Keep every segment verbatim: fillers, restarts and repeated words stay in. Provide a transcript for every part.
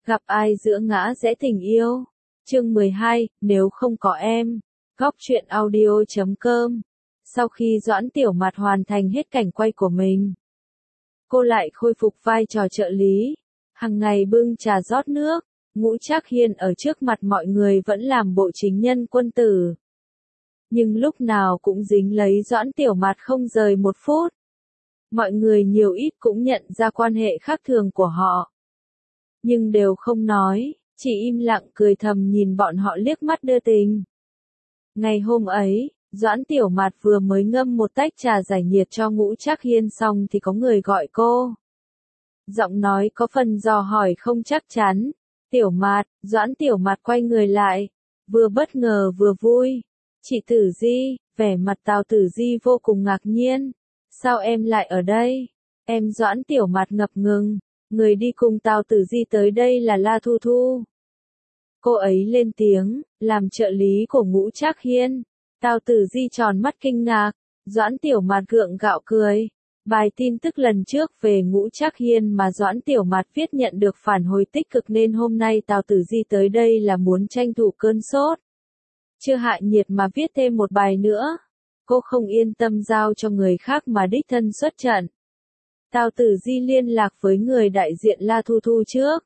Gặp ai giữa ngã rẽ tình yêu. Chương mười hai, nếu không có em. Góc truyện audio chấm com. Sau khi Doãn Tiểu Mạt hoàn thành hết cảnh quay của mình, cô lại khôi phục vai trò trợ lý. Hằng ngày bưng trà rót nước, Ngũ Trác Hiên ở trước mặt mọi người vẫn làm bộ chính nhân quân tử. Nhưng lúc nào cũng dính lấy Doãn Tiểu Mạt không rời một phút. Mọi người nhiều ít cũng nhận ra quan hệ khác thường của họ. Nhưng đều không nói, chỉ im lặng cười thầm nhìn bọn họ liếc mắt đưa tình. Ngày hôm ấy, Doãn Tiểu Mạt vừa mới ngâm một tách trà giải nhiệt cho Ngũ Trác Hiên xong thì có người gọi cô. Giọng nói có phần dò hỏi không chắc chắn. Tiểu Mạt, Doãn Tiểu Mạt quay người lại, vừa bất ngờ vừa vui. Chị Tử Di, vẻ mặt Tào Tử Di vô cùng ngạc nhiên. Sao em lại ở đây? Em Doãn Tiểu Mạt ngập ngừng. Người đi cùng Tào Tử Di tới đây là La Thu Thu. Cô ấy lên tiếng, làm trợ lý của Ngũ Trác Hiên. Tào Tử Di tròn mắt kinh ngạc, Doãn Tiểu Mạt gượng gạo cười. Bài tin tức lần trước về Ngũ Trác Hiên mà Doãn Tiểu Mạt viết nhận được phản hồi tích cực nên hôm nay Tào Tử Di tới đây là muốn tranh thủ cơn sốt. Chưa hạ nhiệt mà viết thêm một bài nữa. Cô không yên tâm giao cho người khác mà đích thân xuất trận. Tào Tử Di liên lạc với người đại diện La Thu Thu trước.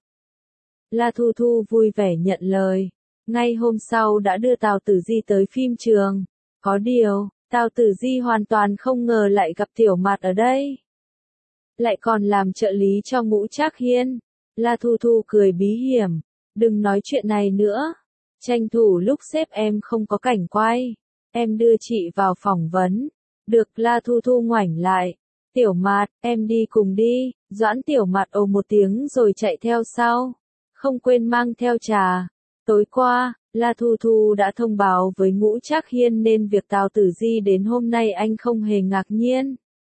La Thu Thu vui vẻ nhận lời. Ngay hôm sau đã đưa Tào Tử Di tới phim trường. Có điều, Tào Tử Di hoàn toàn không ngờ lại gặp Tiểu Mạt ở đây. Lại còn làm trợ lý cho Ngũ Trác Hiên. La Thu Thu cười bí hiểm. Đừng nói chuyện này nữa. Tranh thủ lúc sếp em không có cảnh quay. Em đưa chị vào phỏng vấn. Được. La Thu Thu ngoảnh lại. Tiểu Mạt, em đi cùng đi. Doãn Tiểu Mạt ồ một tiếng rồi chạy theo sau. Không quên mang theo trà. Tối qua, La Thu Thu đã thông báo với Ngũ Trác Hiên nên việc Tào Tử Di đến hôm nay anh không hề ngạc nhiên.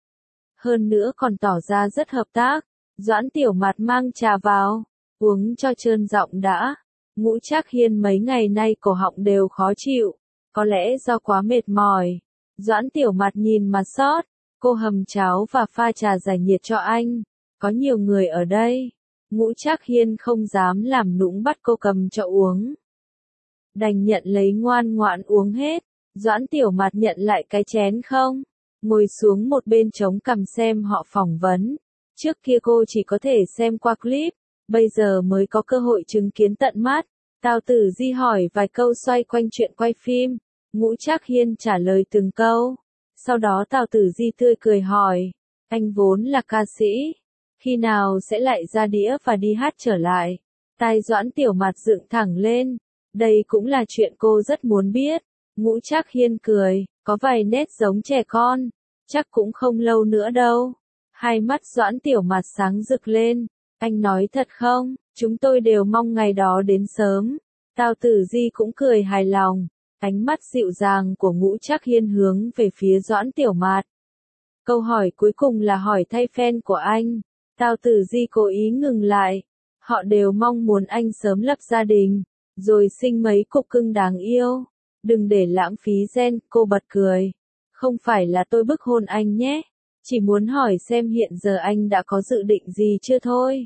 Hơn nữa còn tỏ ra rất hợp tác. Doãn Tiểu Mạt mang trà vào, uống cho trơn giọng đã. Ngũ Trác Hiên mấy ngày nay cổ họng đều khó chịu, có lẽ do quá mệt mỏi. Doãn Tiểu Mạt nhìn mà xót, cô hầm cháo và pha trà giải nhiệt cho anh. Có nhiều người ở đây, Ngũ Trác Hiên không dám làm nũng bắt cô cầm cho uống. Đành nhận lấy ngoan ngoãn uống hết. Doãn Tiểu Mạt nhận lại cái chén không, ngồi xuống một bên chống cằm xem họ phỏng vấn. Trước kia cô chỉ có thể xem qua clip, bây giờ mới có cơ hội chứng kiến tận mắt. Tào Tử Di hỏi vài câu xoay quanh chuyện quay phim, Ngũ Trác Hiên trả lời từng câu. Sau đó Tào Tử Di tươi cười hỏi, anh vốn là ca sĩ, khi nào sẽ lại ra đĩa và đi hát trở lại? Tai Doãn Tiểu Mạt dựng thẳng lên, đây cũng là chuyện cô rất muốn biết. Ngũ Trác Hiên cười, có vài nét giống trẻ con, chắc cũng không lâu nữa đâu. Hai mắt Doãn Tiểu Mạt sáng rực lên, anh nói thật không? Chúng tôi đều mong ngày đó đến sớm. Tào Tử Di cũng cười hài lòng, ánh mắt dịu dàng của Ngũ Trác Hiên hướng về phía Doãn Tiểu Mạt. Câu hỏi cuối cùng là hỏi thay fan của anh. Tào Tử Di cố ý ngừng lại. Họ đều mong muốn anh sớm lập gia đình, rồi sinh mấy cục cưng đáng yêu. Đừng để lãng phí gen, cô bật cười. Không phải là tôi bức hôn anh nhé. Chỉ muốn hỏi xem hiện giờ anh đã có dự định gì chưa thôi.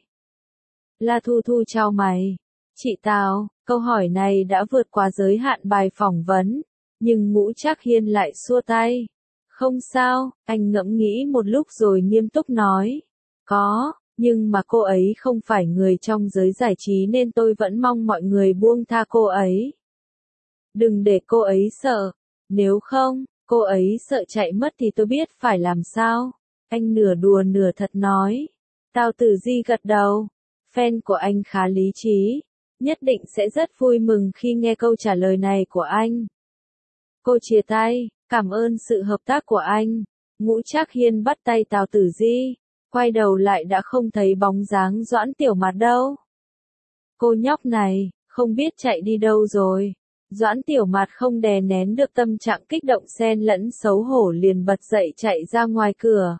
La Thu Thu chau mày. Chị Tào, câu hỏi này đã vượt qua giới hạn bài phỏng vấn. Nhưng Ngũ Trác Hiên lại xua tay. Không sao, anh ngẫm nghĩ một lúc rồi nghiêm túc nói. Có, nhưng mà cô ấy không phải người trong giới giải trí nên tôi vẫn mong mọi người buông tha cô ấy. Đừng để cô ấy sợ. Nếu không, cô ấy sợ chạy mất thì tôi biết phải làm sao. Anh nửa đùa nửa thật nói. Tào Tử Di gật đầu. Fan của anh khá lý trí, nhất định sẽ rất vui mừng khi nghe câu trả lời này của anh. Cô chia tay, cảm ơn sự hợp tác của anh. Ngũ Trác Hiên bắt tay Tào Tử Di, quay đầu lại đã không thấy bóng dáng Doãn Tiểu Mạt đâu. Cô nhóc này, không biết chạy đi đâu rồi. Doãn Tiểu Mạt không đè nén được tâm trạng kích động xen lẫn xấu hổ liền bật dậy chạy ra ngoài cửa.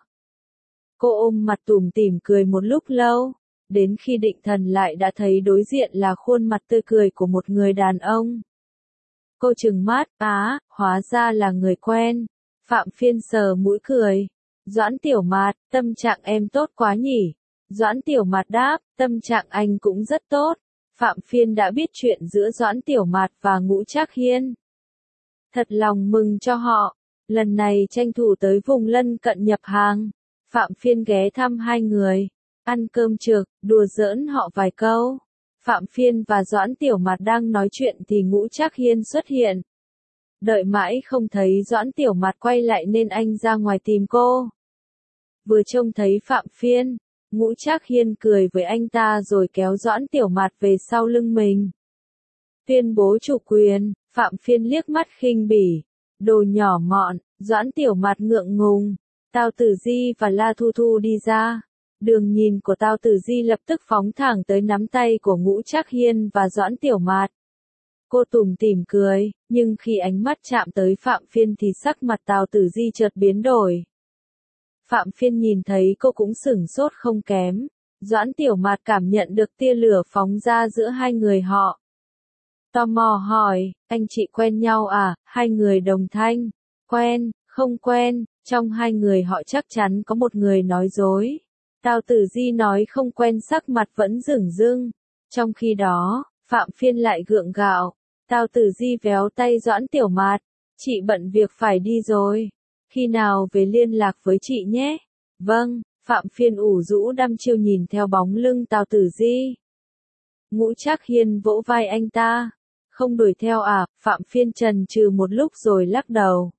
Cô ôm mặt tủm tỉm cười một lúc lâu. Đến khi định thần lại đã thấy đối diện là khuôn mặt tươi cười của một người đàn ông. Cô trừng mắt, á, hóa ra là người quen. Phạm Phiên sờ mũi cười. Doãn Tiểu Mạt, tâm trạng em tốt quá nhỉ? Doãn Tiểu Mạt đáp, tâm trạng anh cũng rất tốt. Phạm Phiên đã biết chuyện giữa Doãn Tiểu Mạt và Ngũ Trác Hiên. Thật lòng mừng cho họ, lần này tranh thủ tới vùng lân cận nhập hàng. Phạm Phiên ghé thăm hai người, ăn cơm trực, đùa giỡn họ vài câu. Phạm Phiên và Doãn Tiểu Mạt đang nói chuyện thì Ngũ Trác Hiên xuất hiện. Đợi mãi không thấy Doãn Tiểu Mạt quay lại nên anh ra ngoài tìm cô. Vừa trông thấy Phạm Phiên, Ngũ Trác Hiên cười với anh ta rồi kéo Doãn Tiểu Mạt về sau lưng mình. Tuyên bố chủ quyền, Phạm Phiên liếc mắt khinh bỉ. Đồ nhỏ mọn, Doãn Tiểu Mạt ngượng ngùng. Tao Tử Di và La Thu Thu đi ra. Đường nhìn của Tao Tử Di lập tức phóng thẳng tới nắm tay của Ngũ Trác Hiên và Doãn Tiểu Mạt. Cô tủm tỉm cười, nhưng khi ánh mắt chạm tới Phạm Phiên thì sắc mặt Tao Tử Di chợt biến đổi. Phạm Phiên nhìn thấy cô cũng sửng sốt không kém. Doãn Tiểu Mạt cảm nhận được tia lửa phóng ra giữa hai người họ. Tò mò hỏi, anh chị quen nhau à? Hai người đồng thanh. Quen, không quen, trong hai người họ chắc chắn có một người nói dối. Tao Tử Di nói không quen sắc mặt vẫn rửng rưng. Trong khi đó, Phạm Phiên lại gượng gạo. Tao Tử Di véo tay Doãn Tiểu Mạt. Chị bận việc phải đi rồi. Khi nào về liên lạc với chị nhé. Vâng, Phạm Phiên ủ rũ đăm chiêu nhìn theo bóng lưng Tao Tử Di. Ngũ Trác Hiên vỗ vai anh ta. Không đuổi theo à? Phạm Phiên chần chừ một lúc rồi lắc đầu.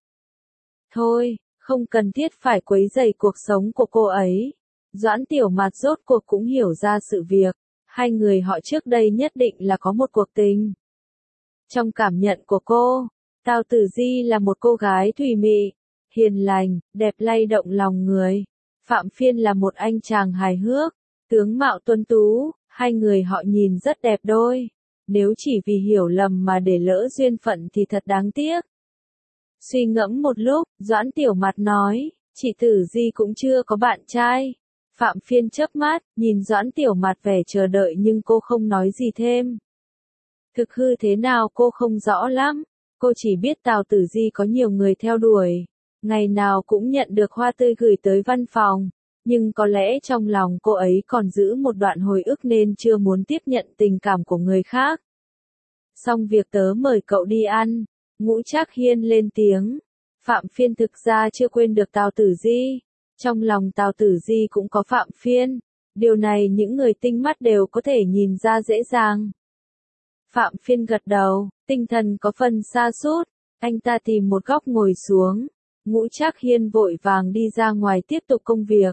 Thôi, không cần thiết phải quấy rầy cuộc sống của cô ấy. Doãn Tiểu Mạt rốt cuộc cũng hiểu ra sự việc. Hai người họ trước đây nhất định là có một cuộc tình. Trong cảm nhận của cô, Tao Tử Di là một cô gái thùy mị, hiền lành, đẹp lay động lòng người. Phạm Phiên là một anh chàng hài hước, tướng mạo tuấn tú, hai người họ nhìn rất đẹp đôi. Nếu chỉ vì hiểu lầm mà để lỡ duyên phận thì thật đáng tiếc. Suy ngẫm một lúc, Doãn Tiểu Mạt nói, chị Tử Di cũng chưa có bạn trai. Phạm Phiên chớp mắt, nhìn Doãn Tiểu Mạt vẻ chờ đợi nhưng cô không nói gì thêm. Thực hư thế nào cô không rõ lắm, cô chỉ biết Tào Tử Di có nhiều người theo đuổi. Ngày nào cũng nhận được hoa tươi gửi tới văn phòng, nhưng có lẽ trong lòng cô ấy còn giữ một đoạn hồi ức nên chưa muốn tiếp nhận tình cảm của người khác. Xong việc tớ mời cậu đi ăn, Ngũ Trác Hiên lên tiếng. Phạm Phiên thực ra chưa quên được Tào Tử Di. Trong lòng Tào Tử Di cũng có Phạm Phiên. Điều này những người tinh mắt đều có thể nhìn ra dễ dàng. Phạm Phiên gật đầu, tinh thần có phần sa sút. Anh ta tìm một góc ngồi xuống. Ngũ Trác Hiên vội vàng đi ra ngoài tiếp tục công việc.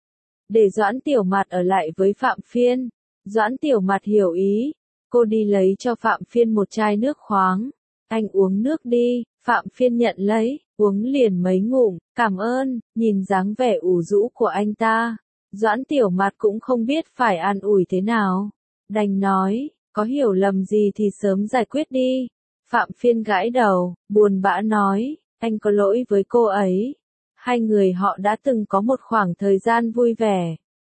Để Doãn Tiểu Mạt ở lại với Phạm Phiên. Doãn Tiểu Mạt hiểu ý. Cô đi lấy cho Phạm Phiên một chai nước khoáng. Anh uống nước đi. Phạm Phiên nhận lấy, uống liền mấy ngụm, cảm ơn. Nhìn dáng vẻ ủ rũ của anh ta, Doãn Tiểu Mạt cũng không biết phải an ủi thế nào. Đành nói, có hiểu lầm gì thì sớm giải quyết đi. Phạm Phiên gãi đầu, buồn bã nói, anh có lỗi với cô ấy. Hai người họ đã từng có một khoảng thời gian vui vẻ.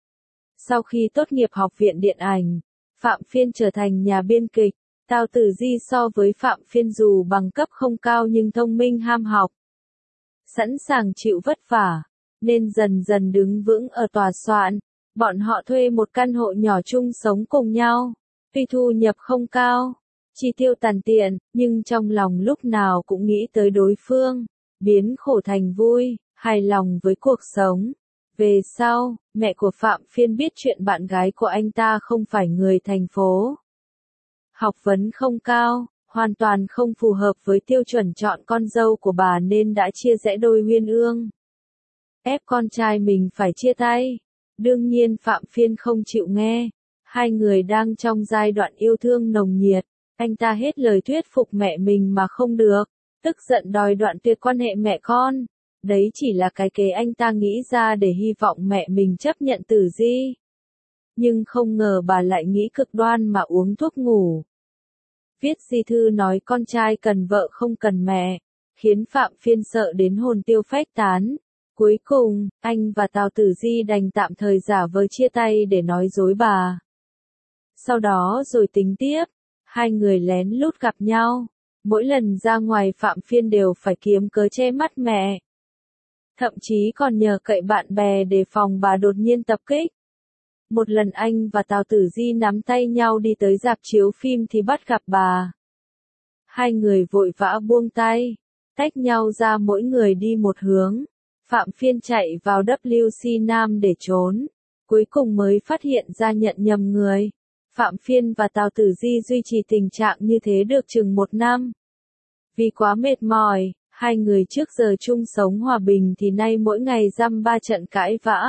Sau khi tốt nghiệp học viện điện ảnh, Phạm Phiên trở thành nhà biên kịch. Tào Tử Di so với Phạm Phiên dù bằng cấp không cao nhưng thông minh ham học. Sẵn sàng chịu vất vả, nên dần dần đứng vững ở tòa soạn. Bọn họ thuê một căn hộ nhỏ chung sống cùng nhau. Tuy thu nhập không cao, chi tiêu tàn tiện, nhưng trong lòng lúc nào cũng nghĩ tới đối phương. Biến khổ thành vui, hài lòng với cuộc sống. Về sau, mẹ của Phạm Phiên biết chuyện bạn gái của anh ta không phải người thành phố. Học vấn không cao, hoàn toàn không phù hợp với tiêu chuẩn chọn con dâu của bà nên đã chia rẽ đôi uyên ương. Ép con trai mình phải chia tay. Đương nhiên Phạm Phiên không chịu nghe. Hai người đang trong giai đoạn yêu thương nồng nhiệt. Anh ta hết lời thuyết phục mẹ mình mà không được. Tức giận đòi đoạn tuyệt quan hệ mẹ con. Đấy chỉ là cái kế anh ta nghĩ ra để hy vọng mẹ mình chấp nhận Tử Di. Nhưng không ngờ bà lại nghĩ cực đoan mà uống thuốc ngủ. Viết di thư nói con trai cần vợ không cần mẹ, khiến Phạm Phiên sợ đến hồn tiêu phách tán. Cuối cùng, anh và Tào Tử Di đành tạm thời giả vờ chia tay để nói dối bà. Sau đó rồi tính tiếp, hai người lén lút gặp nhau. Mỗi lần ra ngoài Phạm Phiên đều phải kiếm cớ che mắt mẹ. Thậm chí còn nhờ cậy bạn bè để phòng bà đột nhiên tập kích. Một lần anh và Tào Tử Di nắm tay nhau đi tới rạp chiếu phim thì bắt gặp bà. Hai người vội vã buông tay, tách nhau ra mỗi người đi một hướng. Phạm Phiên chạy vào W C Nam để trốn, cuối cùng mới phát hiện ra nhận nhầm người. Phạm Phiên và Tào Tử Di duy trì tình trạng như thế được chừng một năm. Vì quá mệt mỏi, hai người trước giờ chung sống hòa bình thì nay mỗi ngày dăm ba trận cãi vã.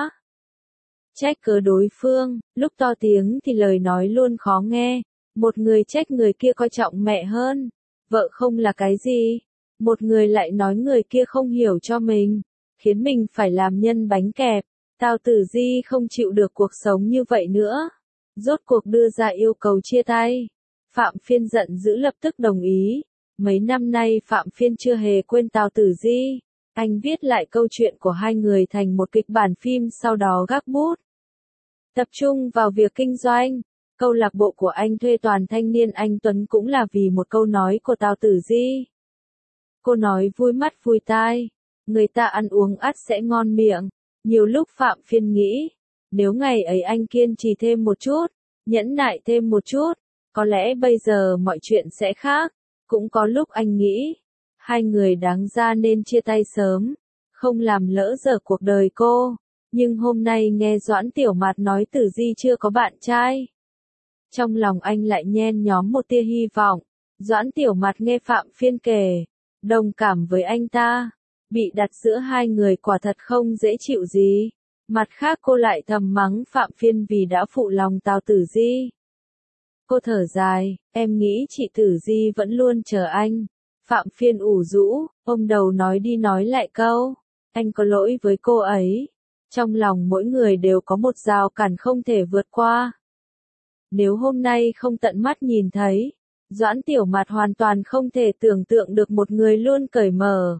Trách cứ đối phương, lúc to tiếng thì lời nói luôn khó nghe. Một người trách người kia coi trọng mẹ hơn. Vợ không là cái gì. Một người lại nói người kia không hiểu cho mình, khiến mình phải làm nhân bánh kẹp. Tào Tử Di không chịu được cuộc sống như vậy nữa. Rốt cuộc đưa ra yêu cầu chia tay. Phạm Phiên giận dữ lập tức đồng ý. Mấy năm nay Phạm Phiên chưa hề quên Tào Tử Di. Anh viết lại câu chuyện của hai người thành một kịch bản phim sau đó gác bút. Tập trung vào việc kinh doanh. Câu lạc bộ của anh thuê toàn thanh niên anh Tuấn cũng là vì một câu nói của Tào Tử Di. Cô nói vui mắt vui tai. Người ta ăn uống ắt sẽ ngon miệng. Nhiều lúc Phạm Phiên nghĩ, nếu ngày ấy anh kiên trì thêm một chút, nhẫn nại thêm một chút, có lẽ bây giờ mọi chuyện sẽ khác. Cũng có lúc anh nghĩ, hai người đáng ra nên chia tay sớm, không làm lỡ dở cuộc đời cô. Nhưng hôm nay nghe Doãn Tiểu Mạt nói Tử Di chưa có bạn trai. Trong lòng anh lại nhen nhóm một tia hy vọng. Doãn Tiểu Mạt nghe Phạm Phiên kể, đồng cảm với anh ta. Bị đặt giữa hai người quả thật không dễ chịu gì. Mặt khác cô lại thầm mắng Phạm Phiên vì đã phụ lòng Tào Tử Di. Cô thở dài, em nghĩ chị Tử Di vẫn luôn chờ anh. Phạm Phiên ủ rũ, ôm đầu nói đi nói lại câu. Anh có lỗi với cô ấy. Trong lòng mỗi người đều có một rào cản không thể vượt qua. Nếu hôm nay không tận mắt nhìn thấy, Doãn Tiểu Mạt hoàn toàn không thể tưởng tượng được một người luôn cởi mở.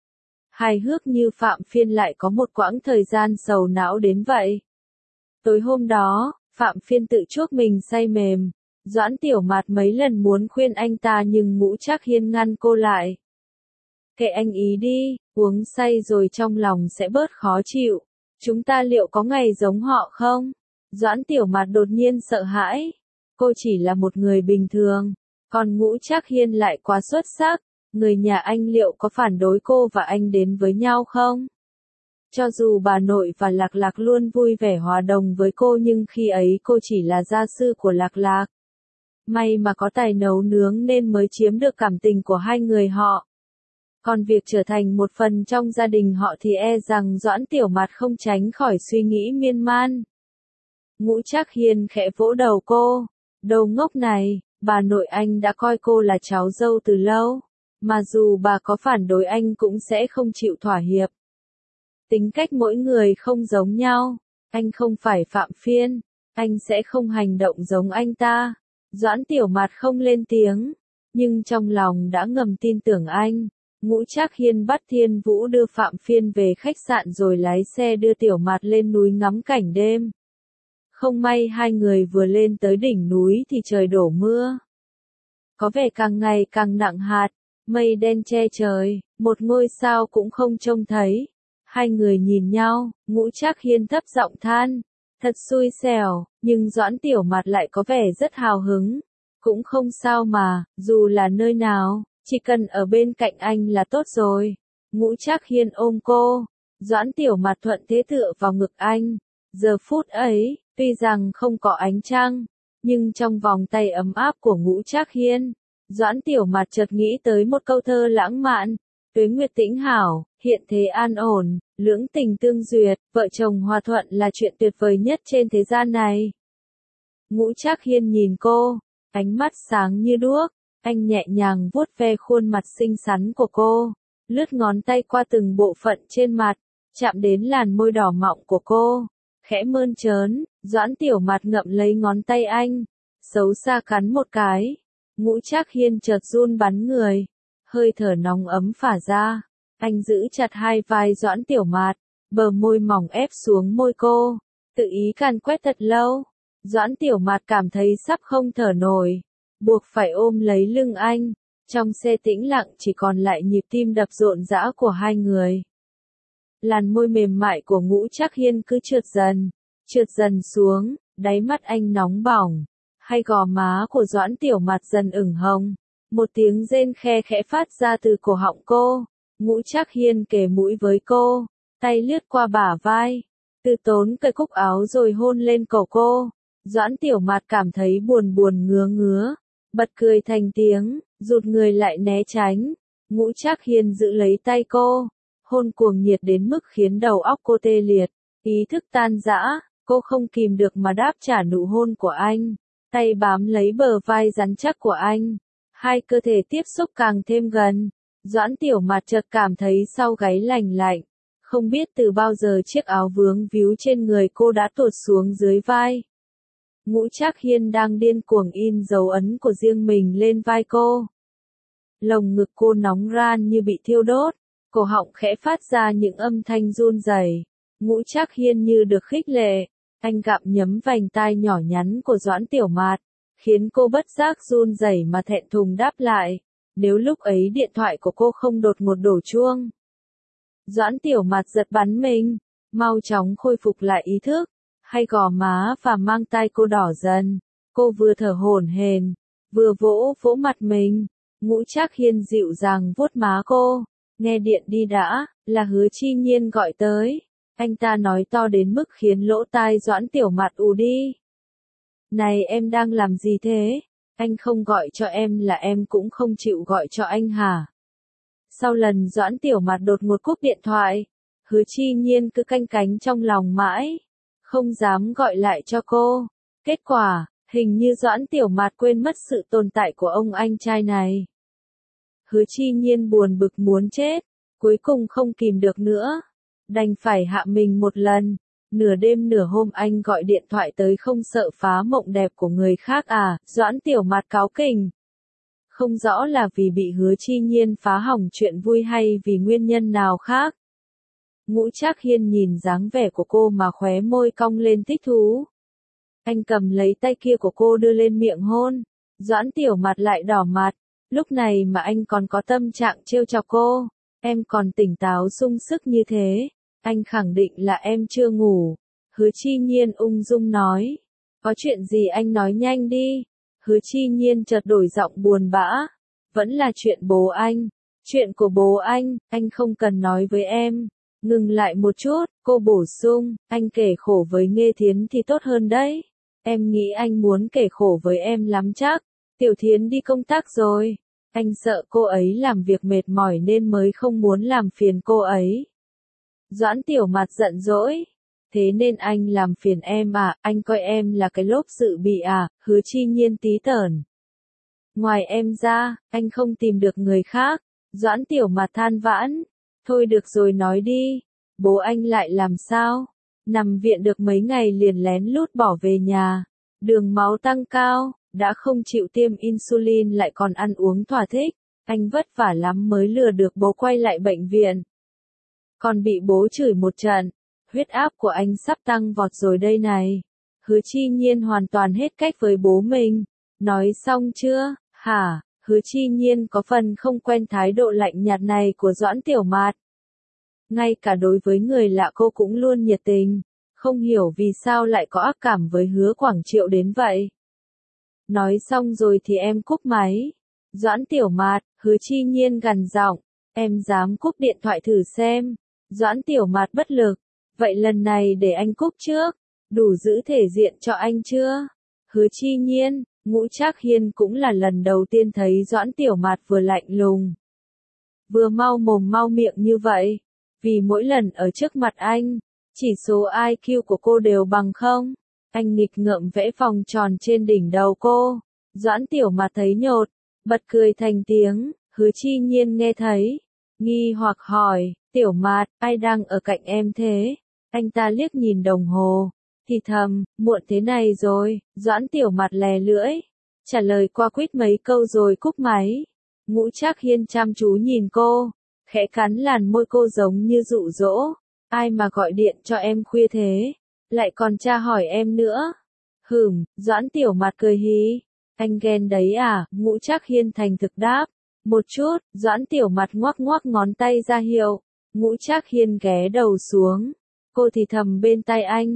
Hài hước như Phạm Phiên lại có một quãng thời gian sầu não đến vậy. Tối hôm đó, Phạm Phiên tự chuốc mình say mềm. Doãn Tiểu Mạt mấy lần muốn khuyên anh ta nhưng Ngũ Trác Hiên ngăn cô lại. Kệ anh ý đi, uống say rồi trong lòng sẽ bớt khó chịu. Chúng ta liệu có ngày giống họ không? Doãn Tiểu Mạt đột nhiên sợ hãi. Cô chỉ là một người bình thường, còn Ngũ Trác Hiên lại quá xuất sắc. Người nhà anh liệu có phản đối cô và anh đến với nhau không? Cho dù bà nội và Lạc Lạc luôn vui vẻ hòa đồng với cô nhưng khi ấy cô chỉ là gia sư của Lạc Lạc. May mà có tài nấu nướng nên mới chiếm được cảm tình của hai người họ. Còn việc trở thành một phần trong gia đình họ thì e rằng Doãn Tiểu Mạt không tránh khỏi suy nghĩ miên man. Ngũ Trác Hiên khẽ vỗ đầu cô. Đầu ngốc này, bà nội anh đã coi cô là cháu dâu từ lâu. Mà dù bà có phản đối anh cũng sẽ không chịu thỏa hiệp. Tính cách mỗi người không giống nhau. Anh không phải Phạm Phiên. Anh sẽ không hành động giống anh ta. Doãn Tiểu Mạt không lên tiếng. Nhưng trong lòng đã ngầm tin tưởng anh. Ngũ Trác Hiên bắt Thiên Vũ đưa Phạm Phiên về khách sạn rồi lái xe đưa Tiểu Mạt lên núi ngắm cảnh đêm. Không may hai người vừa lên tới đỉnh núi thì trời đổ mưa. Có vẻ càng ngày càng nặng hạt. Mây đen che trời, một ngôi sao cũng không trông thấy. Hai người nhìn nhau, Ngũ Trác Hiên thấp giọng than. Thật xui xẻo, nhưng Doãn Tiểu Mạt lại có vẻ rất hào hứng. Cũng không sao mà, dù là nơi nào, chỉ cần ở bên cạnh anh là tốt rồi. Ngũ Trác Hiên ôm cô, Doãn Tiểu Mạt thuận thế tựa vào ngực anh. Giờ phút ấy, tuy rằng không có ánh trăng, nhưng trong vòng tay ấm áp của Ngũ Trác Hiên, Doãn Tiểu Mạt chợt nghĩ tới một câu thơ lãng mạn. Tuế nguyệt tĩnh hảo, hiện thế an ổn, lưỡng tình tương duyệt, vợ chồng hòa thuận là chuyện tuyệt vời nhất trên thế gian này. Ngũ Trác Hiên nhìn cô, ánh mắt sáng như đuốc, anh nhẹ nhàng vuốt ve khuôn mặt xinh xắn của cô, lướt ngón tay qua từng bộ phận trên mặt, chạm đến làn môi đỏ mọng của cô, khẽ mơn trớn. Doãn Tiểu Mạt ngậm lấy ngón tay anh, xấu xa cắn một cái. Ngũ Trác Hiên chợt run bắn người, hơi thở nóng ấm phả ra. Anh giữ chặt hai vai Doãn Tiểu Mạt, bờ môi mỏng ép xuống môi cô, tự ý càn quét thật lâu. Doãn Tiểu Mạt cảm thấy sắp không thở nổi, buộc phải ôm lấy lưng anh. Trong xe tĩnh lặng chỉ còn lại nhịp tim đập rộn rã của hai người. Làn môi mềm mại của Ngũ Trác Hiên cứ trượt dần, trượt dần xuống, Đáy mắt anh nóng bỏng, hai gò má của Doãn Tiểu Mạt dần ửng hồng. Một tiếng rên khe khẽ phát ra từ cổ họng cô. Ngũ Trác Hiên kề mũi với cô, tay lướt qua bả vai, Từ Tốn cởi cúc áo rồi hôn lên cổ cô. Doãn Tiểu Mạt cảm thấy buồn buồn ngứa ngứa, bật cười thành tiếng, rụt người lại né tránh. Ngũ Trác Hiên giữ lấy tay cô, hôn cuồng nhiệt đến mức khiến đầu óc cô tê liệt, ý thức tan rã, cô không kìm được mà đáp trả nụ hôn của anh, tay bám lấy bờ vai rắn chắc của anh, hai cơ thể tiếp xúc càng thêm gần. Doãn Tiểu Mạt chợt cảm thấy sau gáy lành lạnh, không biết từ bao giờ chiếc áo vướng víu trên người cô đã tuột xuống dưới vai. Ngũ Trác Hiên đang điên cuồng in dấu ấn của riêng mình lên vai cô. Lồng ngực cô nóng ran như bị thiêu đốt, cổ họng khẽ phát ra những âm thanh run rẩy. Ngũ Trác Hiên như được khích lệ, anh gặm nhấm vành tai nhỏ nhắn của Doãn Tiểu Mạt, khiến cô bất giác run rẩy mà thẹn thùng đáp lại, nếu lúc ấy điện thoại của cô không đột ngột đổ chuông. Doãn Tiểu Mạt giật bắn mình, mau chóng khôi phục lại ý thức, hai gò má và mang tai cô đỏ dần, cô vừa thở hổn hển, vừa vỗ vỗ mặt mình. Ngũ Trác Hiên dịu dàng vuốt má cô, nghe điện đi đã, là Hứa Chi Nhiên gọi tới. Anh ta nói to đến mức khiến lỗ tai Doãn Tiểu Mạt ù đi. Này em đang làm gì thế? Anh không gọi cho em là em cũng không chịu gọi cho anh hả? Sau lần Doãn Tiểu Mạt đột ngột cúp điện thoại, Hứa Chi Nhiên cứ canh cánh trong lòng mãi, không dám gọi lại cho cô. Kết quả, hình như Doãn Tiểu Mạt quên mất sự tồn tại của ông anh trai này. Hứa Chi Nhiên buồn bực muốn chết, cuối cùng không kìm được nữa, đành phải hạ mình một lần. Nửa đêm nửa hôm anh gọi điện thoại tới không sợ phá mộng đẹp của người khác à? Doãn Tiểu Mạt cáu kỉnh. Không rõ là vì bị Hứa Chi Nhiên phá hỏng chuyện vui hay vì nguyên nhân nào khác. Ngũ Trác Hiên nhìn dáng vẻ của cô mà khóe môi cong lên thích thú. Anh cầm lấy tay kia của cô đưa lên miệng hôn. Doãn Tiểu Mạt lại đỏ mặt. Lúc này mà anh còn có tâm trạng trêu chọc cô. Em còn tỉnh táo sung sức như thế. Anh khẳng định là em chưa ngủ. Hứa Chi Nhiên ung dung nói. Có chuyện gì anh nói nhanh đi. Hứa Chi Nhiên chợt đổi giọng buồn bã. Vẫn là chuyện bố anh. Chuyện của bố anh, anh không cần nói với em. Ngừng lại một chút, cô bổ sung, anh kể khổ với Nghê Thiến thì tốt hơn đấy. Em nghĩ anh muốn kể khổ với em lắm chắc. Tiểu Thiến đi công tác rồi. Anh sợ cô ấy làm việc mệt mỏi nên mới không muốn làm phiền cô ấy. Doãn Tiểu Mạt giận dỗi. Thế nên anh làm phiền em à, anh coi em là cái lốp dự bị à? Hứa Chi Nhiên tí tởn. Ngoài em ra, anh không tìm được người khác. Doãn Tiểu Mạt than vãn. Thôi được rồi nói đi. Bố anh lại làm sao? Nằm viện được mấy ngày liền lén lút bỏ về nhà. Đường máu tăng cao, đã không chịu tiêm insulin lại còn ăn uống thỏa thích. Anh vất vả lắm mới lừa được bố quay lại bệnh viện. Còn bị bố chửi một trận. Huyết áp của anh sắp tăng vọt rồi đây này. Hứa Chi Nhiên hoàn toàn hết cách với bố mình. Nói xong chưa, hả? Hứa Chi Nhiên có phần không quen thái độ lạnh nhạt này của Doãn Tiểu Mạt. Ngay cả đối với người lạ cô cũng luôn nhiệt tình. Không hiểu vì sao lại có ác cảm với Hứa Quảng Triệu đến vậy. Nói xong rồi thì em cúp máy. Doãn Tiểu Mạt, Hứa Chi Nhiên gằn giọng. Em dám cúp điện thoại thử xem. Doãn Tiểu Mạt bất lực. Vậy lần này để anh cúp trước. Đủ giữ thể diện cho anh chưa? Hứa Chi Nhiên, Ngũ Trác Hiên cũng là lần đầu tiên thấy Doãn Tiểu Mạt vừa lạnh lùng, vừa mau mồm mau miệng như vậy. Vì mỗi lần ở trước mặt anh, chỉ số i kiu của cô đều bằng không. Anh nghịch ngợm vẽ vòng tròn trên đỉnh đầu cô. Doãn Tiểu Mạt thấy nhột, bật cười thành tiếng. Hứa Chi Nhiên nghe thấy, nghi hoặc hỏi, Tiểu Mạt, ai đang ở cạnh em thế? Anh ta liếc nhìn đồng hồ, thì thầm, muộn thế này rồi. Doãn Tiểu Mạt lè lưỡi, trả lời qua quýt mấy câu rồi cúp máy. Ngũ Trác Hiên chăm chú nhìn cô, khẽ cắn làn môi cô giống như dụ dỗ. Ai mà gọi điện cho em khuya thế? Lại còn tra hỏi em nữa. Hửm, Doãn Tiểu Mạt cười hí. Anh ghen đấy à? Ngũ Trác Hiên thành thực đáp. Một chút, Doãn Tiểu Mạt ngoắc ngoắc ngón tay ra hiệu. Ngũ Trác Hiên ghé đầu xuống. Cô thì thầm bên tai anh.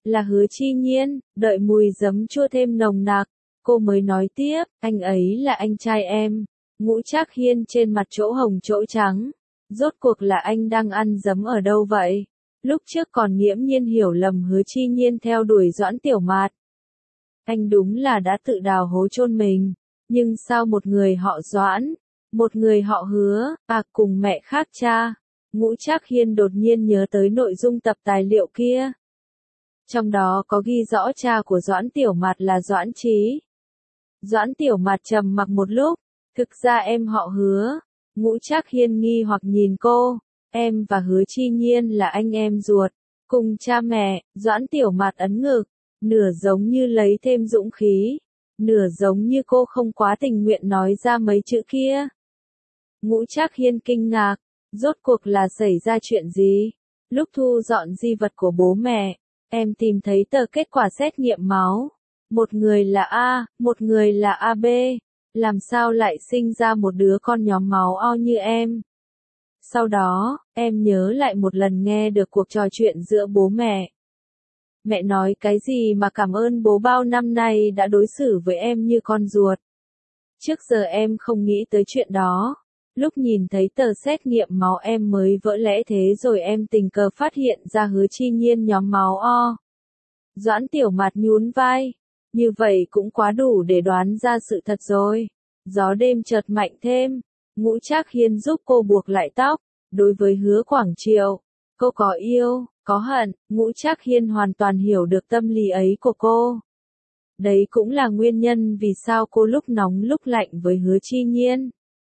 Là Hứa Chi Nhiên, đợi mùi giấm chua thêm nồng nặc, cô mới nói tiếp, anh ấy là anh trai em. Ngũ Trác Hiên trên mặt chỗ hồng chỗ trắng. Rốt cuộc là anh đang ăn giấm ở đâu vậy? Lúc trước còn nghiễm nhiên hiểu lầm Hứa Chi Nhiên theo đuổi Doãn Tiểu Mạt. Anh đúng là đã tự đào hố chôn mình. Nhưng sao một người họ Doãn, một người họ Hứa, à cùng mẹ khác cha. Ngũ Trác Hiên đột nhiên nhớ tới nội dung tập tài liệu kia. Trong đó có ghi rõ cha của Doãn Tiểu Mạt là Doãn Trí. Doãn Tiểu Mạt trầm mặc một lúc, thực ra em họ Hứa. Ngũ Trác Hiên nghi hoặc nhìn cô, em và Hứa Chi Nhiên là anh em ruột, cùng cha mẹ. Doãn Tiểu Mạt ấn ngực, nửa giống như lấy thêm dũng khí, nửa giống như cô không quá tình nguyện nói ra mấy chữ kia. Ngũ Trác Hiên kinh ngạc, rốt cuộc là xảy ra chuyện gì? Lúc thu dọn di vật của bố mẹ, em tìm thấy tờ kết quả xét nghiệm máu. Một người là A, một người là a bê. Làm sao lại sinh ra một đứa con nhóm máu O như em? Sau đó, em nhớ lại một lần nghe được cuộc trò chuyện giữa bố mẹ. Mẹ nói cái gì mà cảm ơn bố bao năm nay đã đối xử với em như con ruột. Trước giờ em không nghĩ tới chuyện đó. Lúc nhìn thấy tờ xét nghiệm máu em mới vỡ lẽ thế rồi em tình cờ phát hiện ra Hứa Chi Nhiên nhóm máu O. Doãn Tiểu Mạt nhún vai. Như vậy cũng quá đủ để đoán ra sự thật rồi. Gió đêm chợt mạnh thêm. Ngũ Trác Hiên giúp cô buộc lại tóc. Đối với Hứa Quảng Triệu, cô có yêu, có hận. Ngũ Trác Hiên hoàn toàn hiểu được tâm lý ấy của cô. Đấy cũng là nguyên nhân vì sao cô lúc nóng lúc lạnh với Hứa Chi Nhiên.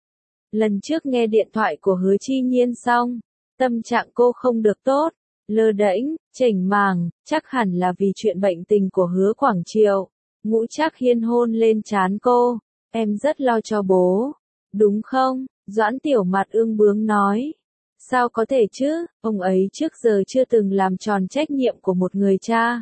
Lần trước nghe điện thoại của Hứa Chi Nhiên xong, tâm trạng cô không được tốt, lơ đễnh, chểnh màng, chắc hẳn là vì chuyện bệnh tình của Hứa Quảng Triệu. Ngũ Trác Hiên hôn lên trán cô, em rất lo cho bố, đúng không? Doãn Tiểu Mạt ương bướng nói. Sao có thể chứ, ông ấy trước giờ chưa từng làm tròn trách nhiệm của một người cha.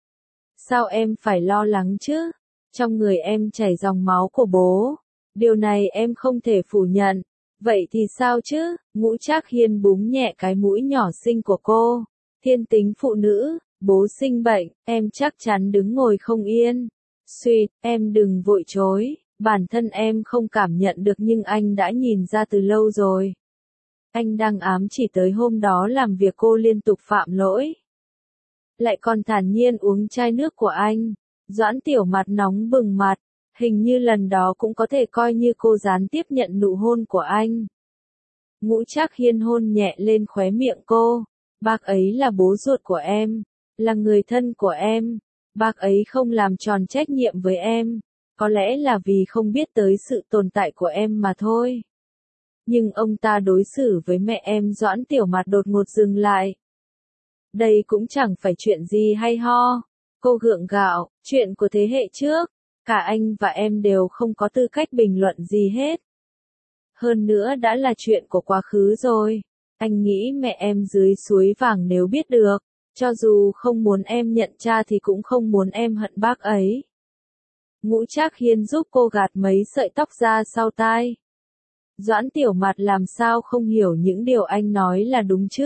Sao em phải lo lắng chứ? Trong người em chảy dòng máu của bố. Điều này em không thể phủ nhận. Vậy thì sao chứ? Ngũ Trác Hiên búng nhẹ cái mũi nhỏ xinh của cô. Thiên tính phụ nữ, bố sinh bệnh, em chắc chắn đứng ngồi không yên. Suýt, em đừng vội chối. Bản thân em không cảm nhận được nhưng anh đã nhìn ra từ lâu rồi. Anh đang ám chỉ tới hôm đó làm việc cô liên tục phạm lỗi. Lại còn thản nhiên uống chai nước của anh. Doãn Tiểu Mạt nóng bừng mặt. Hình như lần đó cũng có thể coi như cô gián tiếp nhận nụ hôn của anh. Ngũ Trác Hiên hôn nhẹ lên khóe miệng cô. Bác ấy là bố ruột của em. Là người thân của em. Bác ấy không làm tròn trách nhiệm với em. Có lẽ là vì không biết tới sự tồn tại của em mà thôi. Nhưng ông ta đối xử với mẹ em. Doãn Tiểu Mạt đột ngột dừng lại. Đây cũng chẳng phải chuyện gì hay ho. Cô gượng gạo, chuyện của thế hệ trước. Cả anh và em đều không có tư cách bình luận gì hết. Hơn nữa đã là chuyện của quá khứ rồi. Anh nghĩ mẹ em dưới suối vàng nếu biết được, cho dù không muốn em nhận cha thì cũng không muốn em hận bác ấy. Ngũ Trác Hiên giúp cô gạt mấy sợi tóc ra sau tai. Doãn Tiểu Mạt làm sao không hiểu những điều anh nói là đúng chứ?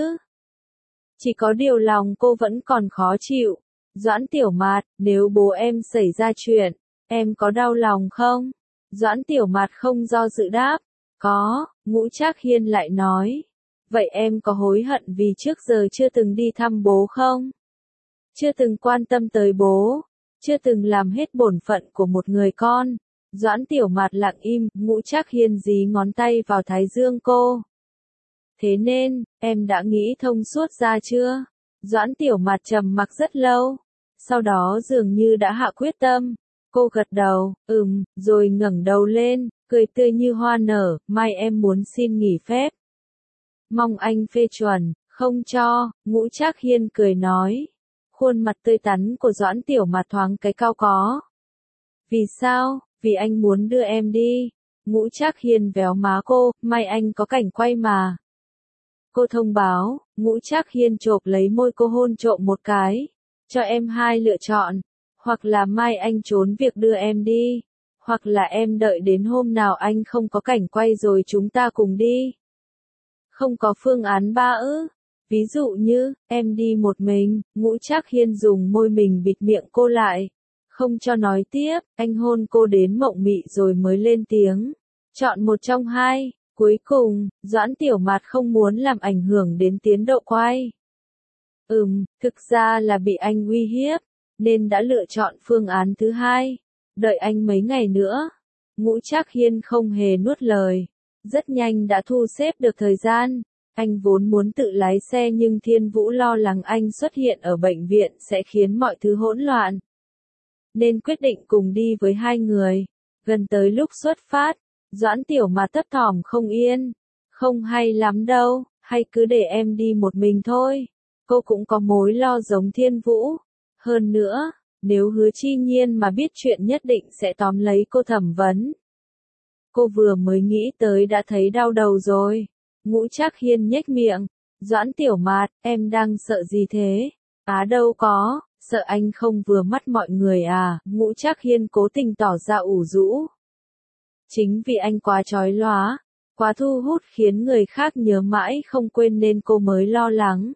Chỉ có điều lòng cô vẫn còn khó chịu. Doãn Tiểu Mạt, nếu bố em xảy ra chuyện, em có đau lòng không? Doãn Tiểu Mạt không do dự đáp. Có, Ngũ Trác Hiên lại nói. Vậy em có hối hận vì trước giờ chưa từng đi thăm bố không? Chưa từng quan tâm tới bố? Chưa từng làm hết bổn phận của một người con? Doãn Tiểu Mạt lặng im, Ngũ Trác Hiên dí ngón tay vào thái dương cô. Thế nên, em đã nghĩ thông suốt ra chưa? Doãn Tiểu Mạt trầm mặc rất lâu. Sau đó dường như đã hạ quyết tâm. Cô gật đầu, ừm, rồi ngẩng đầu lên, cười tươi như hoa nở, mai em muốn xin nghỉ phép. Mong anh phê chuẩn, không cho, Ngũ Trác Hiên cười nói. Khuôn mặt tươi tắn của Doãn Tiểu Mạt thoáng cái cao có. Vì sao? Vì anh muốn đưa em đi. Ngũ Trác Hiên véo má cô, mai anh có cảnh quay mà. Cô thông báo, Ngũ Trác Hiên chộp lấy môi cô hôn trộm một cái. Cho em hai lựa chọn. Hoặc là mai anh trốn việc đưa em đi. Hoặc là em đợi đến hôm nào anh không có cảnh quay rồi chúng ta cùng đi. Không có phương án ba ư? Ví dụ như, em đi một mình, Ngũ Trác Hiên dùng môi mình bịt miệng cô lại. Không cho nói tiếp, anh hôn cô đến mộng mị rồi mới lên tiếng. Chọn một trong hai. Cuối cùng, Doãn Tiểu Mạt không muốn làm ảnh hưởng đến tiến độ quay. Ừm, thực ra là bị anh uy hiếp, nên đã lựa chọn phương án thứ hai. Đợi anh mấy ngày nữa. Ngũ Trác Hiên không hề nuốt lời. Rất nhanh đã thu xếp được thời gian. Anh vốn muốn tự lái xe nhưng Thiên Vũ lo lắng anh xuất hiện ở bệnh viện sẽ khiến mọi thứ hỗn loạn. Nên quyết định cùng đi với hai người. Gần tới lúc xuất phát, Doãn Tiểu Mạt thấp thỏm không yên. Không hay lắm đâu, hay cứ để em đi một mình thôi. Cô cũng có mối lo giống Thiên Vũ. Hơn nữa, nếu Hứa Chi Nhiên mà biết chuyện nhất định sẽ tóm lấy cô thẩm vấn. Cô vừa mới nghĩ tới đã thấy đau đầu rồi. Ngũ Trác Hiên nhếch miệng. Doãn Tiểu Mạt, em đang sợ gì thế? Á đâu có, sợ anh không vừa mắt mọi người à? Ngũ Trác Hiên cố tình tỏ ra ủ rũ. Chính vì anh quá chói lóa, quá thu hút khiến người khác nhớ mãi không quên nên cô mới lo lắng.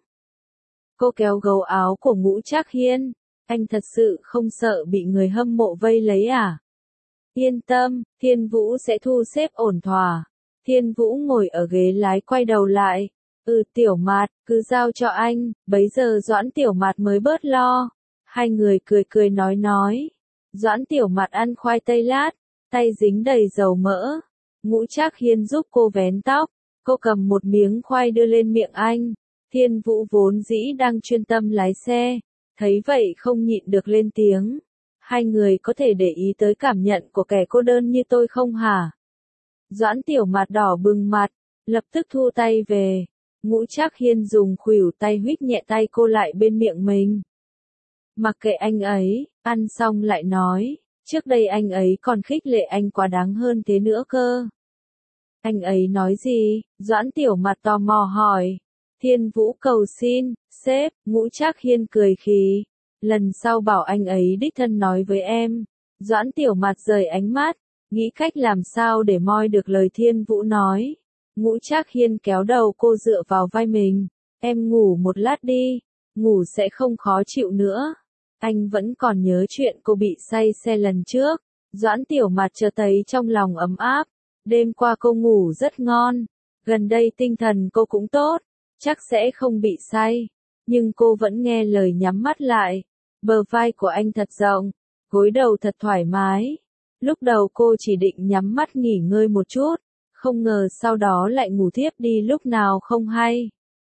Cô kéo gấu áo của Ngũ Trác Hiên. Anh thật sự không sợ bị người hâm mộ vây lấy à? Yên tâm, Thiên Vũ sẽ thu xếp ổn thỏa. Thiên Vũ ngồi ở ghế lái quay đầu lại. Ừ Tiểu Mạt, cứ giao cho anh, bấy giờ Doãn Tiểu Mạt mới bớt lo. Hai người cười cười nói nói. Doãn Tiểu Mạt ăn khoai tây lát, tay dính đầy dầu mỡ. Ngũ Trác Hiên giúp cô vén tóc. Cô cầm một miếng khoai đưa lên miệng anh. Thiên Vũ vốn dĩ đang chuyên tâm lái xe. Thấy vậy không nhịn được lên tiếng. Hai người có thể để ý tới cảm nhận của kẻ cô đơn như tôi không hả? Doãn Tiểu Mạt đỏ bừng mặt, lập tức thu tay về. Ngũ Trác Hiên dùng khuỷu tay huých nhẹ tay cô lại bên miệng mình. Mặc kệ anh ấy, ăn xong lại nói, trước đây anh ấy còn khích lệ anh quá đáng hơn thế nữa cơ. Anh ấy nói gì? Doãn Tiểu Mạt tò mò hỏi. Thiên Vũ cầu xin, sếp, Ngũ Trác Hiên cười khì. Lần sau bảo anh ấy đích thân nói với em. Doãn Tiểu Mạt rời ánh mắt, nghĩ cách làm sao để moi được lời Thiên Vũ nói. Ngũ Trác Hiên kéo đầu cô dựa vào vai mình. Em ngủ một lát đi, ngủ sẽ không khó chịu nữa. Anh vẫn còn nhớ chuyện cô bị say xe lần trước. Doãn Tiểu Mạt chợt thấy trong lòng ấm áp. Đêm qua cô ngủ rất ngon. Gần đây tinh thần cô cũng tốt, chắc sẽ không bị say. Nhưng cô vẫn nghe lời nhắm mắt lại. Bờ vai của anh thật rộng, gối đầu thật thoải mái. Lúc đầu cô chỉ định nhắm mắt nghỉ ngơi một chút, không ngờ sau đó lại ngủ thiếp đi lúc nào không hay.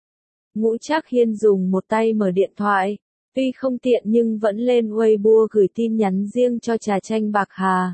Ngũ Trác Hiên dùng một tay mở điện thoại, tuy không tiện nhưng vẫn lên Weibo gửi tin nhắn riêng cho Trà Chanh Bạc Hà.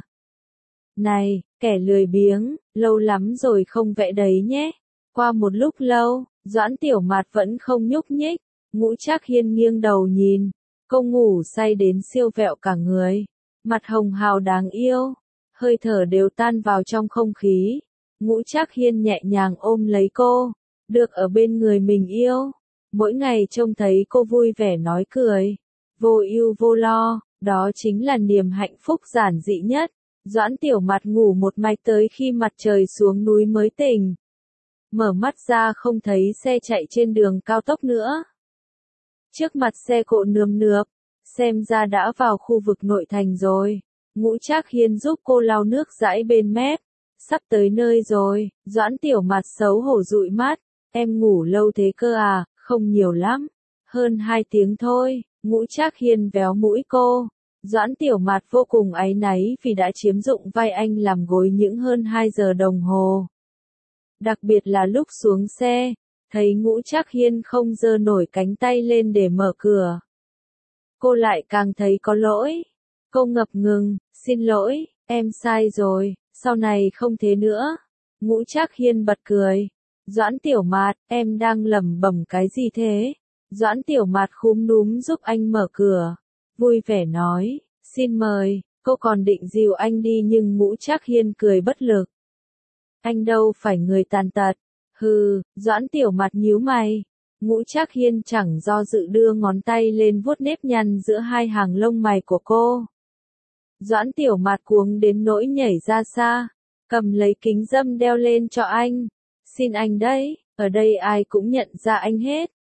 Này, kẻ lười biếng, lâu lắm rồi không vẽ đấy nhé. Qua một lúc lâu, Doãn Tiểu Mạt vẫn không nhúc nhích. Ngũ Trác Hiên nghiêng đầu nhìn, cô ngủ say đến siêu vẹo cả người, mặt hồng hào đáng yêu, hơi thở đều tan vào trong không khí. Ngũ Trác Hiên nhẹ nhàng ôm lấy cô, được ở bên người mình yêu, mỗi ngày trông thấy cô vui vẻ nói cười, vô ưu vô lo, đó chính là niềm hạnh phúc giản dị nhất. Doãn Tiểu Mạt ngủ một mạch tới khi mặt trời xuống núi mới tỉnh. Mở mắt ra không thấy xe chạy trên đường cao tốc nữa. Trước mặt xe cộ nườm nượp, xem ra đã vào khu vực nội thành rồi. Ngũ Trác Hiên giúp cô lau nước dãi bên mép. Sắp tới nơi rồi. Doãn Tiểu Mạt xấu hổ dụi mắt. Em ngủ lâu thế cơ à? Không nhiều lắm. Hơn hai tiếng thôi. Ngũ Trác Hiên véo mũi cô. Doãn Tiểu Mạt vô cùng áy náy vì đã chiếm dụng vai anh làm gối những hơn hai giờ đồng hồ. Đặc biệt là lúc xuống xe, thấy Ngũ Trác Hiên không giơ nổi cánh tay lên để mở cửa. Cô lại càng thấy có lỗi. Cô ngập ngừng, xin lỗi, em sai rồi, sau này không thế nữa. Ngũ Trác Hiên bật cười. Doãn Tiểu Mạt, em đang lẩm bẩm cái gì thế? Doãn Tiểu Mạt khúm núm giúp anh mở cửa. Vui vẻ nói, xin mời, cô còn định dìu anh đi nhưng Ngũ Trác Hiên cười bất lực. Anh đâu phải người tàn tật. Hừ, Doãn Tiểu Mạt nhíu mày. Ngũ Trác Hiên chẳng do dự đưa ngón tay lên vuốt nếp nhăn giữa hai hàng lông mày của cô. Doãn Tiểu Mạt cuống đến nỗi nhảy ra xa, cầm lấy kính râm đeo lên cho anh. Xin anh đấy, ở đây ai cũng nhận ra anh hết.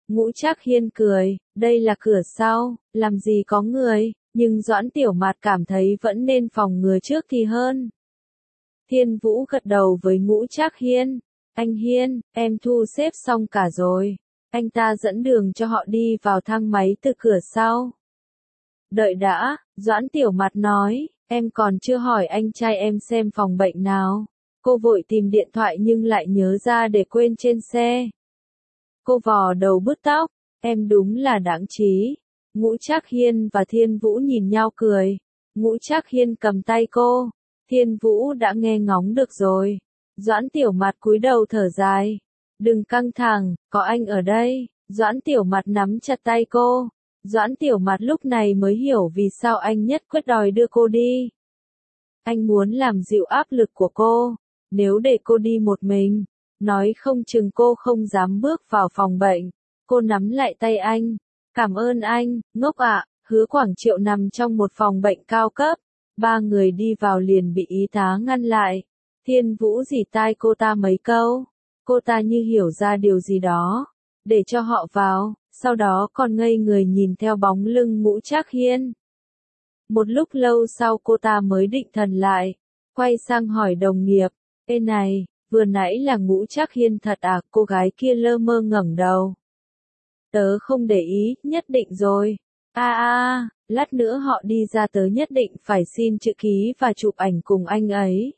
Ngũ Trác Hiên cười, đây là cửa sau, làm gì có người, nhưng Doãn Tiểu Mạt cảm thấy vẫn nên phòng ngừa trước thì hơn. Thiên Vũ gật đầu với Ngũ Trác Hiên, anh Hiên, em thu xếp xong cả rồi, anh ta dẫn đường cho họ đi vào thang máy từ cửa sau. Đợi đã, Doãn Tiểu Mạt nói, em còn chưa hỏi anh trai em xem phòng bệnh nào. Cô vội tìm điện thoại nhưng lại nhớ ra để quên trên xe. Cô vò đầu bứt tóc, em đúng là đáng trí. Ngũ Trác Hiên và Thiên Vũ nhìn nhau cười. Ngũ Trác Hiên cầm tay cô, Thiên Vũ đã nghe ngóng được rồi. Doãn Tiểu Mạt cúi đầu thở dài. Đừng căng thẳng, có anh ở đây. Doãn Tiểu Mạt nắm chặt tay cô. Doãn Tiểu Mạt lúc này mới hiểu vì sao anh nhất quyết đòi đưa cô đi. Anh muốn làm dịu áp lực của cô. Nếu để cô đi một mình, nói không chừng cô không dám bước vào phòng bệnh. Cô nắm lại tay anh. Cảm ơn anh, ngốc ạ. Hứa Quảng Triệu nằm trong một phòng bệnh cao cấp. Ba người đi vào liền bị y tá ngăn lại. Thiên Vũ rỉ tai cô ta mấy câu. Cô ta như hiểu ra điều gì đó. Để cho họ vào, sau đó còn ngây người nhìn theo bóng lưng Ngũ Trác Hiên. Một lúc lâu sau cô ta mới định thần lại. Quay sang hỏi đồng nghiệp. Ê này, vừa nãy là Ngũ Trác Hiên thật à? Cô gái kia lơ mơ ngẩng đầu. Tớ không để ý, nhất định rồi. A a, lát nữa họ đi ra tớ nhất định phải xin chữ ký và chụp ảnh cùng anh ấy.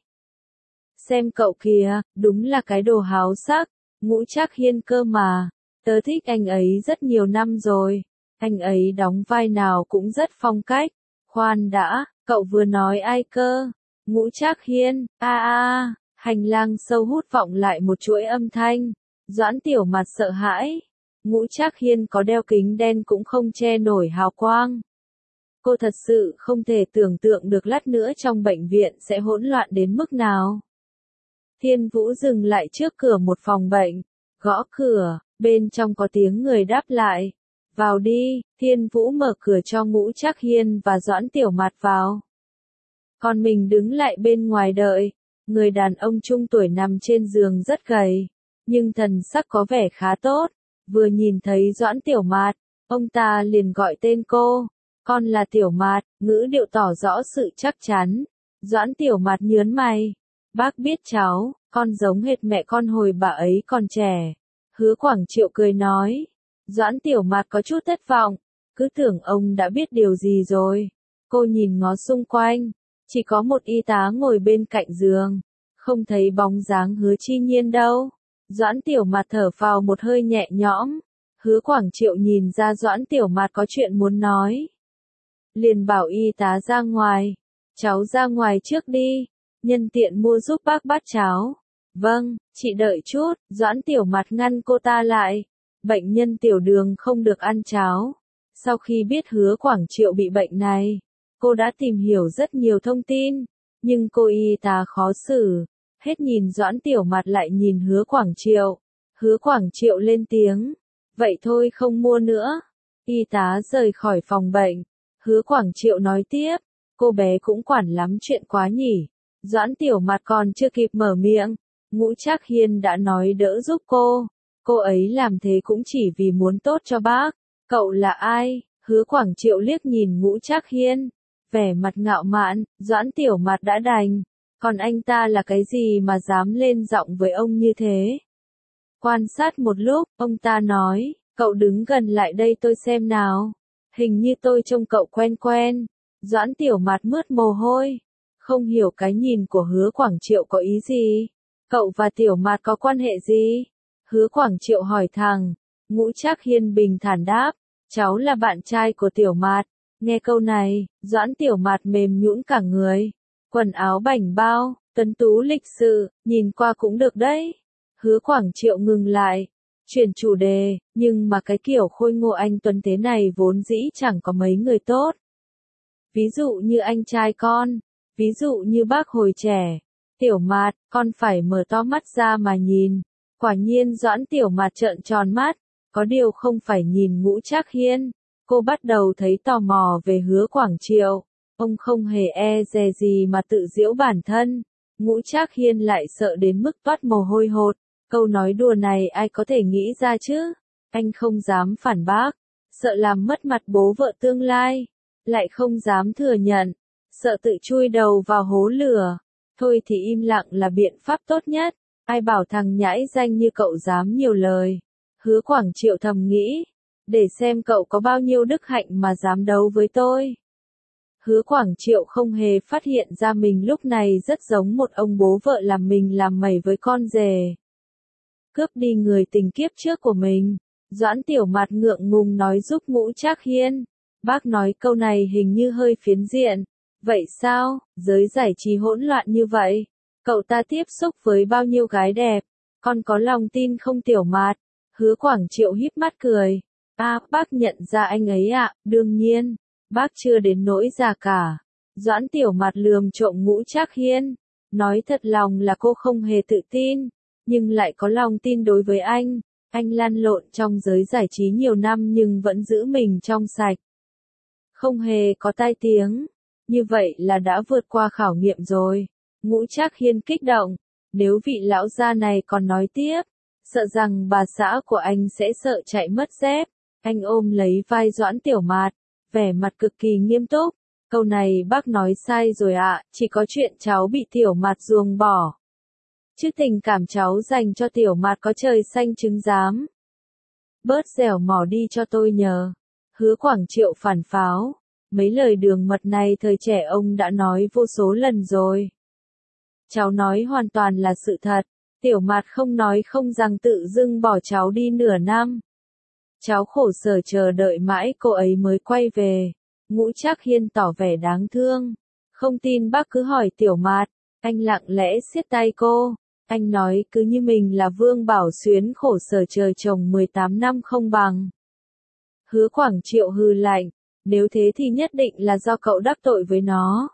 Xem cậu kìa, đúng là cái đồ háo sắc. Ngũ Trác Hiên cơ mà. Tớ thích anh ấy rất nhiều năm rồi. Anh ấy đóng vai nào cũng rất phong cách. Khoan đã, cậu vừa nói ai cơ? Ngũ Trác Hiên, a a, hành lang sâu hút vọng lại một chuỗi âm thanh. Doãn Tiểu Mạt sợ hãi. Ngũ Trác Hiên có đeo kính đen cũng không che nổi hào quang. Cô thật sự không thể tưởng tượng được lát nữa trong bệnh viện sẽ hỗn loạn đến mức nào. Thiên Vũ dừng lại trước cửa một phòng bệnh, gõ cửa, bên trong có tiếng người đáp lại. Vào đi, Thiên Vũ mở cửa cho Ngũ Trác Hiên và Doãn Tiểu Mạt vào. Còn mình đứng lại bên ngoài đợi. Người đàn ông trung tuổi nằm trên giường rất gầy, nhưng thần sắc có vẻ khá tốt. Vừa nhìn thấy Doãn Tiểu Mạt, ông ta liền gọi tên cô. Con là Tiểu Mạt, ngữ điệu tỏ rõ sự chắc chắn. Doãn Tiểu Mạt nhớn mày. Bác biết cháu, con giống hệt mẹ con hồi bà ấy còn trẻ. Hứa Quảng Triệu cười nói. Doãn Tiểu Mạt có chút thất vọng, cứ tưởng ông đã biết điều gì rồi. Cô nhìn ngó xung quanh, chỉ có một y tá ngồi bên cạnh giường, không thấy bóng dáng Hứa Chi Nhiên đâu. Doãn Tiểu Mạt thở phào một hơi nhẹ nhõm. Hứa Quảng Triệu nhìn ra Doãn Tiểu Mạt có chuyện muốn nói, liền bảo y tá ra ngoài. Cháu ra ngoài trước đi, nhân tiện mua giúp bác bát cháo. Vâng, chị đợi chút. Doãn Tiểu Mạt ngăn cô ta lại. Bệnh nhân tiểu đường không được ăn cháo. Sau khi biết Hứa Quảng Triệu bị bệnh này, cô đã tìm hiểu rất nhiều thông tin, nhưng cô y tá khó xử. Hết nhìn Doãn Tiểu Mạt lại nhìn Hứa Quảng Triệu. Hứa Quảng Triệu lên tiếng. Vậy thôi không mua nữa. Y tá rời khỏi phòng bệnh. Hứa Quảng Triệu nói tiếp. Cô bé cũng quản lắm chuyện quá nhỉ. Doãn Tiểu Mạt còn chưa kịp mở miệng. Ngũ Trác Hiên đã nói đỡ giúp cô. Cô ấy làm thế cũng chỉ vì muốn tốt cho bác. Cậu là ai? Hứa Quảng Triệu liếc nhìn Ngũ Trác Hiên. Vẻ mặt ngạo mạn, Doãn Tiểu Mạt đã đành. Còn anh ta là cái gì mà dám lên giọng với ông như thế? Quan sát một lúc, ông ta nói, cậu đứng gần lại đây tôi xem nào. Hình như tôi trông cậu quen quen. Doãn Tiểu Mạt mướt mồ hôi. Không hiểu cái nhìn của Hứa Quảng Triệu có ý gì. Cậu và Tiểu Mạt có quan hệ gì? Hứa Quảng Triệu hỏi thẳng. Ngũ Trác Hiên bình thản đáp. Cháu là bạn trai của Tiểu Mạt. Nghe câu này, Doãn Tiểu Mạt mềm nhũn cả người. Quần áo bảnh bao, tuấn tú lịch sự, nhìn qua cũng được đấy. Hứa Quảng Triệu ngừng lại, chuyển chủ đề, nhưng mà cái kiểu khôi ngô anh tuấn thế này vốn dĩ chẳng có mấy người tốt. Ví dụ như anh trai con, ví dụ như bác hồi trẻ. Tiểu Mạt, con phải mở to mắt ra mà nhìn. Quả nhiên Doãn Tiểu Mạt trợn tròn mắt, có điều không phải nhìn Ngũ Trác Hiên. Cô bắt đầu thấy tò mò về Hứa Quảng Triệu. Ông không hề e dè gì mà tự giễu bản thân. Ngũ Trác Hiên lại sợ đến mức toát mồ hôi hột. Câu nói đùa này ai có thể nghĩ ra chứ? Anh không dám phản bác, sợ làm mất mặt bố vợ tương lai, lại không dám thừa nhận, sợ tự chui đầu vào hố lửa. Thôi thì im lặng là biện pháp tốt nhất, ai bảo thằng nhãi danh như cậu dám nhiều lời. Hứa Quảng Triệu thầm nghĩ, để xem cậu có bao nhiêu đức hạnh mà dám đấu với tôi. Hứa Quảng Triệu không hề phát hiện ra mình lúc này rất giống một ông bố vợ làm mình làm mẩy với con rể. Cướp đi người tình kiếp trước của mình, Doãn Tiểu Mạt ngượng ngùng nói giúp Ngũ Trác Hiên. Bác nói câu này hình như hơi phiến diện. Vậy sao, giới giải trí hỗn loạn như vậy? Cậu ta tiếp xúc với bao nhiêu gái đẹp? Con có lòng tin không Tiểu Mạt? Hứa Quảng Triệu híp mắt cười. À, bác nhận ra anh ấy ạ, à, đương nhiên. Bác chưa đến nỗi già cả. Doãn Tiểu Mạt lườm trộm Ngũ Trác Hiên. Nói thật lòng là cô không hề tự tin, nhưng lại có lòng tin đối với anh. Anh lăn lộn trong giới giải trí nhiều năm nhưng vẫn giữ mình trong sạch. Không hề có tai tiếng. Như vậy là đã vượt qua khảo nghiệm rồi. Ngũ Trác Hiên kích động. Nếu vị lão gia này còn nói tiếp, sợ rằng bà xã của anh sẽ sợ chạy mất dép. Anh ôm lấy vai Doãn Tiểu Mạt, vẻ mặt cực kỳ nghiêm túc. Câu này bác nói sai rồi ạ, à, chỉ có chuyện cháu bị Tiểu Mạt ruồng bỏ. Chứ tình cảm cháu dành cho Tiểu Mạt có trời xanh chứng giám. Bớt dẻo mỏ đi cho tôi nhờ. Hứa Quảng Triệu phản pháo. Mấy lời đường mật này thời trẻ ông đã nói vô số lần rồi. Cháu nói hoàn toàn là sự thật. Tiểu Mạt không nói không rằng tự dưng bỏ cháu đi nửa năm. Cháu khổ sở chờ đợi mãi cô ấy mới quay về. Ngũ Trác Hiên tỏ vẻ đáng thương. Không tin bác cứ hỏi Tiểu Mạt. Anh lặng lẽ siết tay cô. Anh nói cứ như mình là Vương Bảo Xuyến khổ sở chờ chồng mười tám năm không bằng. Hứa Quảng Triệu hừ lạnh. Nếu thế thì nhất định là do cậu đắc tội với nó.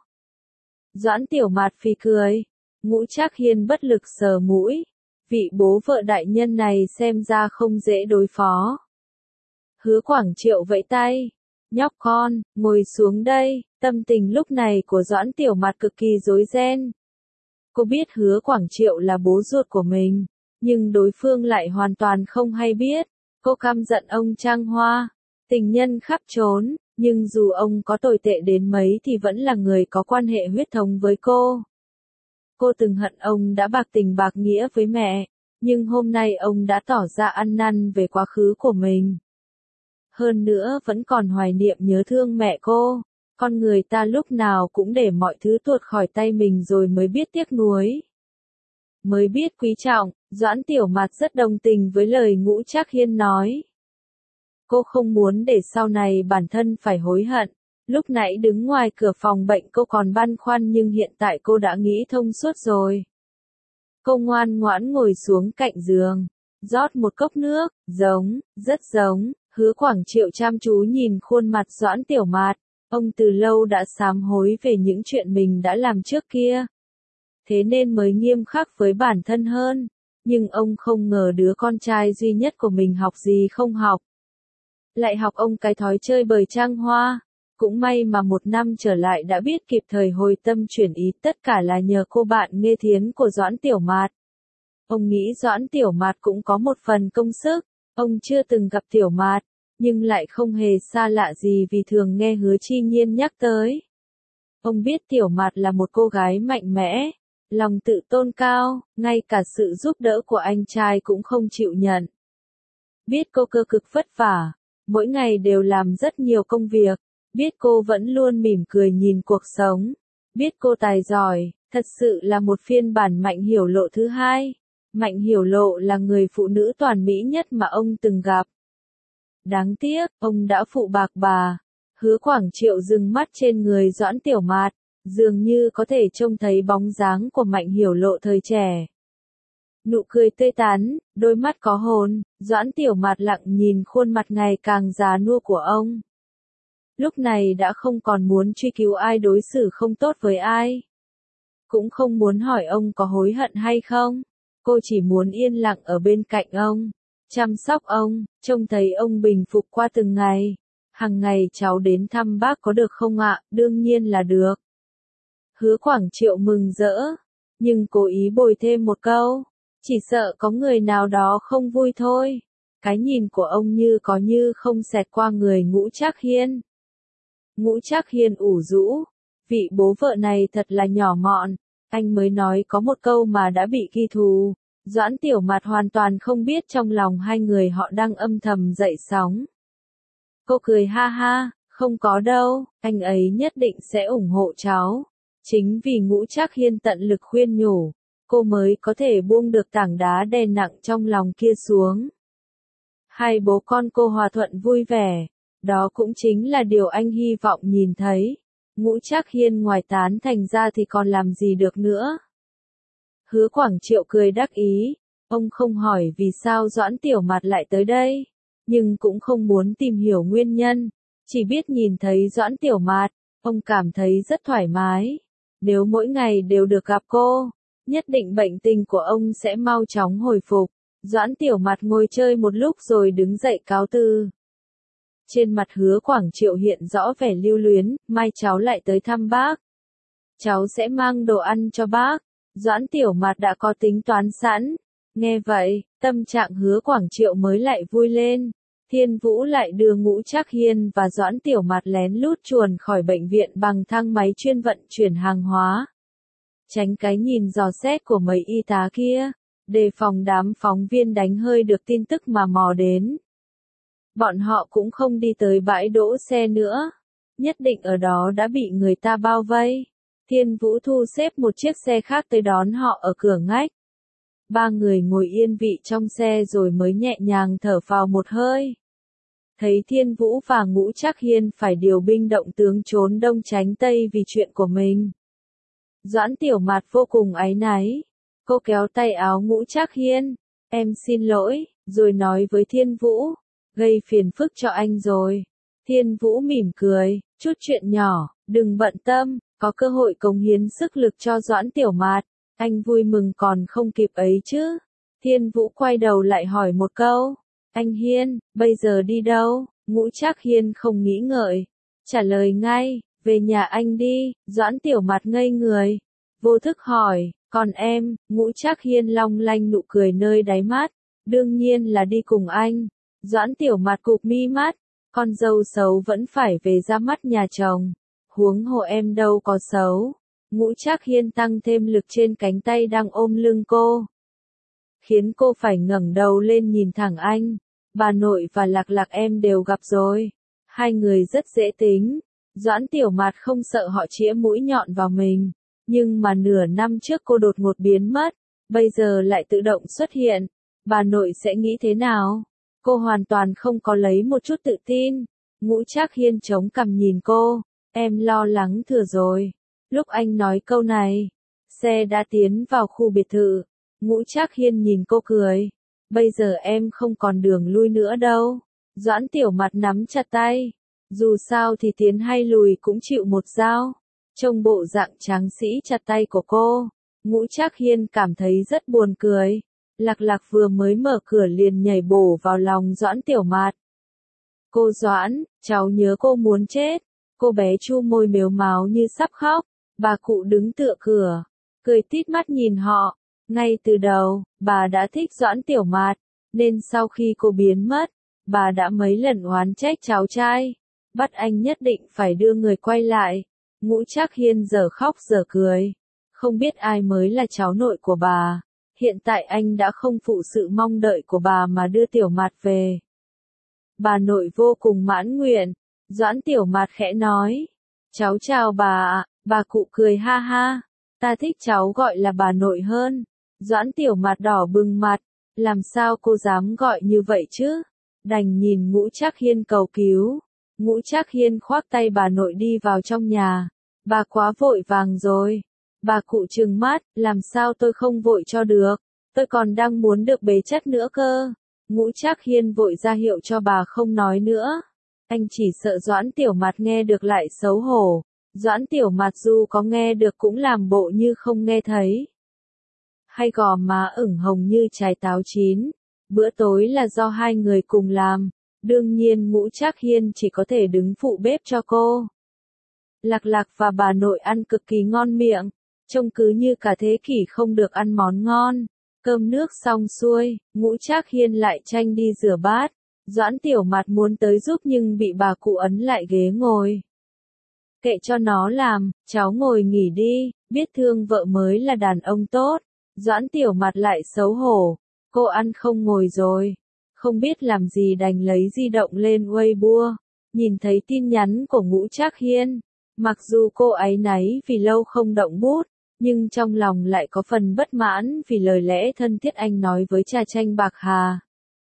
Doãn Tiểu Mạt phì cười. Ngũ Trác Hiên bất lực sờ mũi. Vị bố vợ đại nhân này xem ra không dễ đối phó. Hứa Quảng Triệu vẫy tay. Nhóc con, ngồi xuống đây. Tâm tình lúc này của Doãn Tiểu Mạt cực kỳ rối ren. Cô biết Hứa Quảng Triệu là bố ruột của mình, nhưng đối phương lại hoàn toàn không hay biết. Cô căm giận ông Trang Hoa, tình nhân khắp trốn, nhưng dù ông có tồi tệ đến mấy thì vẫn là người có quan hệ huyết thống với cô. Cô từng hận ông đã bạc tình bạc nghĩa với mẹ, nhưng hôm nay ông đã tỏ ra ăn năn về quá khứ của mình. Hơn nữa vẫn còn hoài niệm nhớ thương mẹ cô. Con người ta lúc nào cũng để mọi thứ tuột khỏi tay mình rồi mới biết tiếc nuối. Mới biết quý trọng, Doãn Tiểu Mạt rất đồng tình với lời Ngũ Trác Hiên nói. Cô không muốn để sau này bản thân phải hối hận. Lúc nãy đứng ngoài cửa phòng bệnh cô còn băn khoăn nhưng hiện tại cô đã nghĩ thông suốt rồi. Cô ngoan ngoãn ngồi xuống cạnh giường, rót một cốc nước, giống, rất giống. Hứa Quảng Triệu chăm chú nhìn khuôn mặt Doãn Tiểu Mạt. Ông từ lâu đã sám hối về những chuyện mình đã làm trước kia. Thế nên mới nghiêm khắc với bản thân hơn. Nhưng ông không ngờ đứa con trai duy nhất của mình học gì không học. Lại học ông cái thói chơi bời Trang Hoa. Cũng may mà một năm trở lại đã biết kịp thời hồi tâm chuyển ý, tất cả là nhờ cô bạn Nghê Thiến của Doãn Tiểu Mạt. Ông nghĩ Doãn Tiểu Mạt cũng có một phần công sức. Ông chưa từng gặp Tiểu Mạt, nhưng lại không hề xa lạ gì vì thường nghe Hứa Chi Nhiên nhắc tới. Ông biết Tiểu Mạt là một cô gái mạnh mẽ, lòng tự tôn cao, ngay cả sự giúp đỡ của anh trai cũng không chịu nhận. Biết cô cơ cực vất vả, mỗi ngày đều làm rất nhiều công việc, biết cô vẫn luôn mỉm cười nhìn cuộc sống, biết cô tài giỏi, thật sự là một phiên bản Mạnh Hiểu Lộ thứ hai. Mạnh Hiểu Lộ là người phụ nữ toàn mỹ nhất mà ông từng gặp. Đáng tiếc, ông đã phụ bạc bà. Hứa Quảng Triệu dừng mắt trên người Doãn Tiểu Mạt, dường như có thể trông thấy bóng dáng của Mạnh Hiểu Lộ thời trẻ. Nụ cười tươi tắn, đôi mắt có hồn, Doãn Tiểu Mạt lặng nhìn khuôn mặt ngày càng già nua của ông. Lúc này đã không còn muốn truy cứu ai đối xử không tốt với ai. Cũng không muốn hỏi ông có hối hận hay không. Cô chỉ muốn yên lặng ở bên cạnh ông, chăm sóc ông, trông thấy ông bình phục qua từng ngày. Hằng ngày cháu đến thăm bác có được không ạ? Đương nhiên là được. Hứa Quảng Triệu mừng rỡ, nhưng cố ý bồi thêm một câu. Chỉ sợ có người nào đó không vui thôi. Cái nhìn của ông như có như không xẹt qua người Ngũ Trác Hiên. Ngũ Trác Hiên ủ rũ, vị bố vợ này thật là nhỏ mọn, anh mới nói có một câu mà đã bị ghi thù. Doãn Tiểu Mạt hoàn toàn không biết trong lòng hai người họ đang âm thầm dậy sóng. Cô cười ha ha, không có đâu, anh ấy nhất định sẽ ủng hộ cháu. Chính vì Ngũ Trác Hiên tận lực khuyên nhủ, cô mới có thể buông được tảng đá đè nặng trong lòng kia xuống. Hai bố con cô hòa thuận vui vẻ, đó cũng chính là điều anh hy vọng nhìn thấy. Ngũ Trác Hiên ngoài tán thành ra thì còn làm gì được nữa. Hứa Quảng Triệu cười đắc ý, ông không hỏi vì sao Doãn Tiểu Mạt lại tới đây, nhưng cũng không muốn tìm hiểu nguyên nhân, chỉ biết nhìn thấy Doãn Tiểu Mạt, ông cảm thấy rất thoải mái. Nếu mỗi ngày đều được gặp cô, nhất định bệnh tình của ông sẽ mau chóng hồi phục. Doãn Tiểu Mạt ngồi chơi một lúc rồi đứng dậy cáo từ. Trên mặt Hứa Quảng Triệu hiện rõ vẻ lưu luyến, mai cháu lại tới thăm bác. Cháu sẽ mang đồ ăn cho bác. Doãn Tiểu Mạt đã có tính toán sẵn. Nghe vậy, tâm trạng Hứa Quảng Triệu mới lại vui lên. Thiên Vũ lại đưa Ngũ Trác Hiên và Doãn Tiểu Mạt lén lút chuồn khỏi bệnh viện bằng thang máy chuyên vận chuyển hàng hóa. Tránh cái nhìn dò xét của mấy y tá kia, đề phòng đám phóng viên đánh hơi được tin tức mà mò đến. Bọn họ cũng không đi tới bãi đỗ xe nữa, nhất định ở đó đã bị người ta bao vây. Thiên Vũ thu xếp một chiếc xe khác tới đón họ ở cửa ngách. Ba người ngồi yên vị trong xe rồi mới nhẹ nhàng thở phào một hơi. Thấy Thiên Vũ và Ngũ Trác Hiên phải điều binh động tướng trốn đông tránh tây vì chuyện của mình. Doãn Tiểu Mạt vô cùng áy náy. Cô kéo tay áo Ngũ Trác Hiên. Em xin lỗi, rồi nói với Thiên Vũ. Gây phiền phức cho anh rồi. Thiên Vũ mỉm cười, chút chuyện nhỏ, đừng bận tâm, có cơ hội cống hiến sức lực cho Doãn Tiểu Mạt. Anh vui mừng còn không kịp ấy chứ. Thiên Vũ quay đầu lại hỏi một câu. Anh Hiên, bây giờ đi đâu? Ngũ Trác Hiên không nghĩ ngợi. Trả lời ngay, về nhà anh đi. Doãn Tiểu Mạt ngây người. Vô thức hỏi, còn em? Ngũ Trác Hiên long lanh nụ cười nơi đáy mắt. Đương nhiên là đi cùng anh. Doãn Tiểu Mạt cụp mi mắt. Con dâu xấu vẫn phải về ra mắt nhà chồng. Huống hồ em đâu có xấu. Ngũ Trác Hiên tăng thêm lực trên cánh tay đang ôm lưng cô, khiến cô phải ngẩng đầu lên nhìn thẳng anh. Bà nội và Lạc Lạc em đều gặp rồi. Hai người rất dễ tính. Doãn Tiểu Mạt không sợ họ chĩa mũi nhọn vào mình. Nhưng mà nửa năm trước cô đột ngột biến mất, bây giờ lại tự động xuất hiện. Bà nội sẽ nghĩ thế nào? Cô hoàn toàn không có lấy một chút tự tin. Ngũ Trác Hiên chống cằm nhìn cô. Em lo lắng thừa rồi. Lúc anh nói câu này, xe đã tiến vào khu biệt thự. Ngũ Trác Hiên nhìn cô cười. Bây giờ em không còn đường lui nữa đâu. Doãn Tiểu Mạt nắm chặt tay. Dù sao thì tiến hay lùi cũng chịu một dao. Trông bộ dạng tráng sĩ chặt tay của cô, Ngũ Trác Hiên cảm thấy rất buồn cười. Lạc Lạc vừa mới mở cửa liền nhảy bổ vào lòng Doãn Tiểu Mạt. Cô Doãn, cháu nhớ cô muốn chết. Cô bé chu môi mếu máo như sắp khóc. Bà cụ đứng tựa cửa, cười tít mắt nhìn họ. Ngay từ đầu, bà đã thích Doãn Tiểu Mạt, nên sau khi cô biến mất, bà đã mấy lần oán trách cháu trai, bắt anh nhất định phải đưa người quay lại. Ngũ Trác Hiên giờ khóc giờ cười, không biết ai mới là cháu nội của bà. Hiện tại anh đã không phụ sự mong đợi của bà mà đưa Tiểu Mạt về. Bà nội vô cùng mãn nguyện. Doãn Tiểu Mạt khẽ nói, cháu chào bà ạ. Bà cụ cười ha ha, ta thích cháu gọi là bà nội hơn. Doãn Tiểu Mạt đỏ bừng mặt, làm sao cô dám gọi như vậy chứ? Đành nhìn Ngũ Trác Hiên cầu cứu. Ngũ Trác Hiên khoác tay bà nội đi vào trong nhà. Bà quá vội vàng rồi. Bà cụ trừng mắt, làm sao tôi không vội cho được, tôi còn đang muốn được bế chất nữa cơ. Ngũ Trác Hiên vội ra hiệu cho bà không nói nữa. Anh chỉ sợ Doãn Tiểu Mạt nghe được lại xấu hổ. Doãn Tiểu Mạt dù có nghe được cũng làm bộ như không nghe thấy. Hay gò má ửng hồng như trái táo chín. Bữa tối là do hai người cùng làm. Đương nhiên Ngũ Trác Hiên chỉ có thể đứng phụ bếp cho cô. Lạc Lạc và bà nội ăn cực kỳ ngon miệng. Trông cứ như cả thế kỷ không được ăn món ngon. Cơm nước xong xuôi, Ngũ Trác Hiên lại tranh đi rửa bát. Doãn Tiểu Mạt muốn tới giúp nhưng bị bà cụ ấn lại ghế ngồi. Kệ cho nó làm, cháu ngồi nghỉ đi, biết thương vợ mới là đàn ông tốt. Doãn Tiểu Mạt lại xấu hổ, cô ăn không ngồi rồi. Không biết làm gì đành lấy di động lên Weibo, nhìn thấy tin nhắn của Ngũ Trác Hiên. Mặc dù cô áy náy vì lâu không động bút, nhưng trong lòng lại có phần bất mãn vì lời lẽ thân thiết anh nói với Trà Tranh Bạc Hà.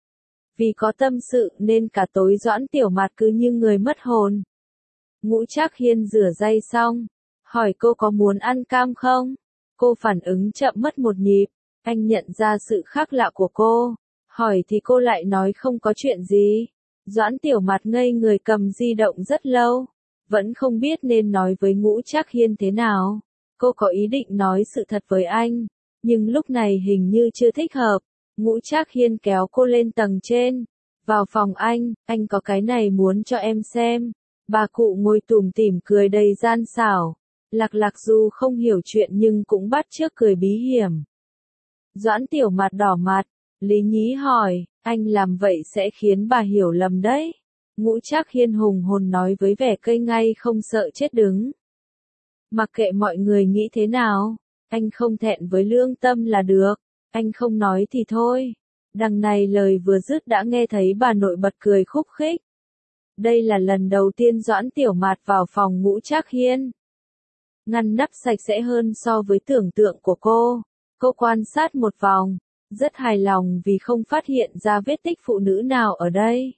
Vì có tâm sự nên cả tối Doãn Tiểu Mạt cứ như người mất hồn. Ngũ Trác Hiên rửa tay xong, hỏi cô có muốn ăn cam không? Cô phản ứng chậm mất một nhịp, anh nhận ra sự khác lạ của cô. Hỏi thì cô lại nói không có chuyện gì. Doãn Tiểu Mạt ngây người cầm di động rất lâu, vẫn không biết nên nói với Ngũ Trác Hiên thế nào. Cô có ý định nói sự thật với anh, nhưng lúc này hình như chưa thích hợp. Ngũ Trác Hiên kéo cô lên tầng trên. Vào phòng anh, anh có cái này muốn cho em xem. Bà cụ ngồi tủm tỉm cười đầy gian xảo. Lạc Lạc dù không hiểu chuyện nhưng cũng bắt chước cười bí hiểm. Doãn Tiểu Mạt đỏ mặt, lý nhí hỏi, anh làm vậy sẽ khiến bà hiểu lầm đấy. Ngũ Trác Hiên hùng hồn nói với vẻ cây ngay không sợ chết đứng. Mặc kệ mọi người nghĩ thế nào, anh không thẹn với lương tâm là được, anh không nói thì thôi. Đằng này lời vừa dứt đã nghe thấy bà nội bật cười khúc khích. Đây là lần đầu tiên Doãn Tiểu Mạt vào phòng Ngũ Trác Hiên. Ngăn nắp sạch sẽ hơn so với tưởng tượng của cô. Cô quan sát một vòng, rất hài lòng vì không phát hiện ra vết tích phụ nữ nào ở đây.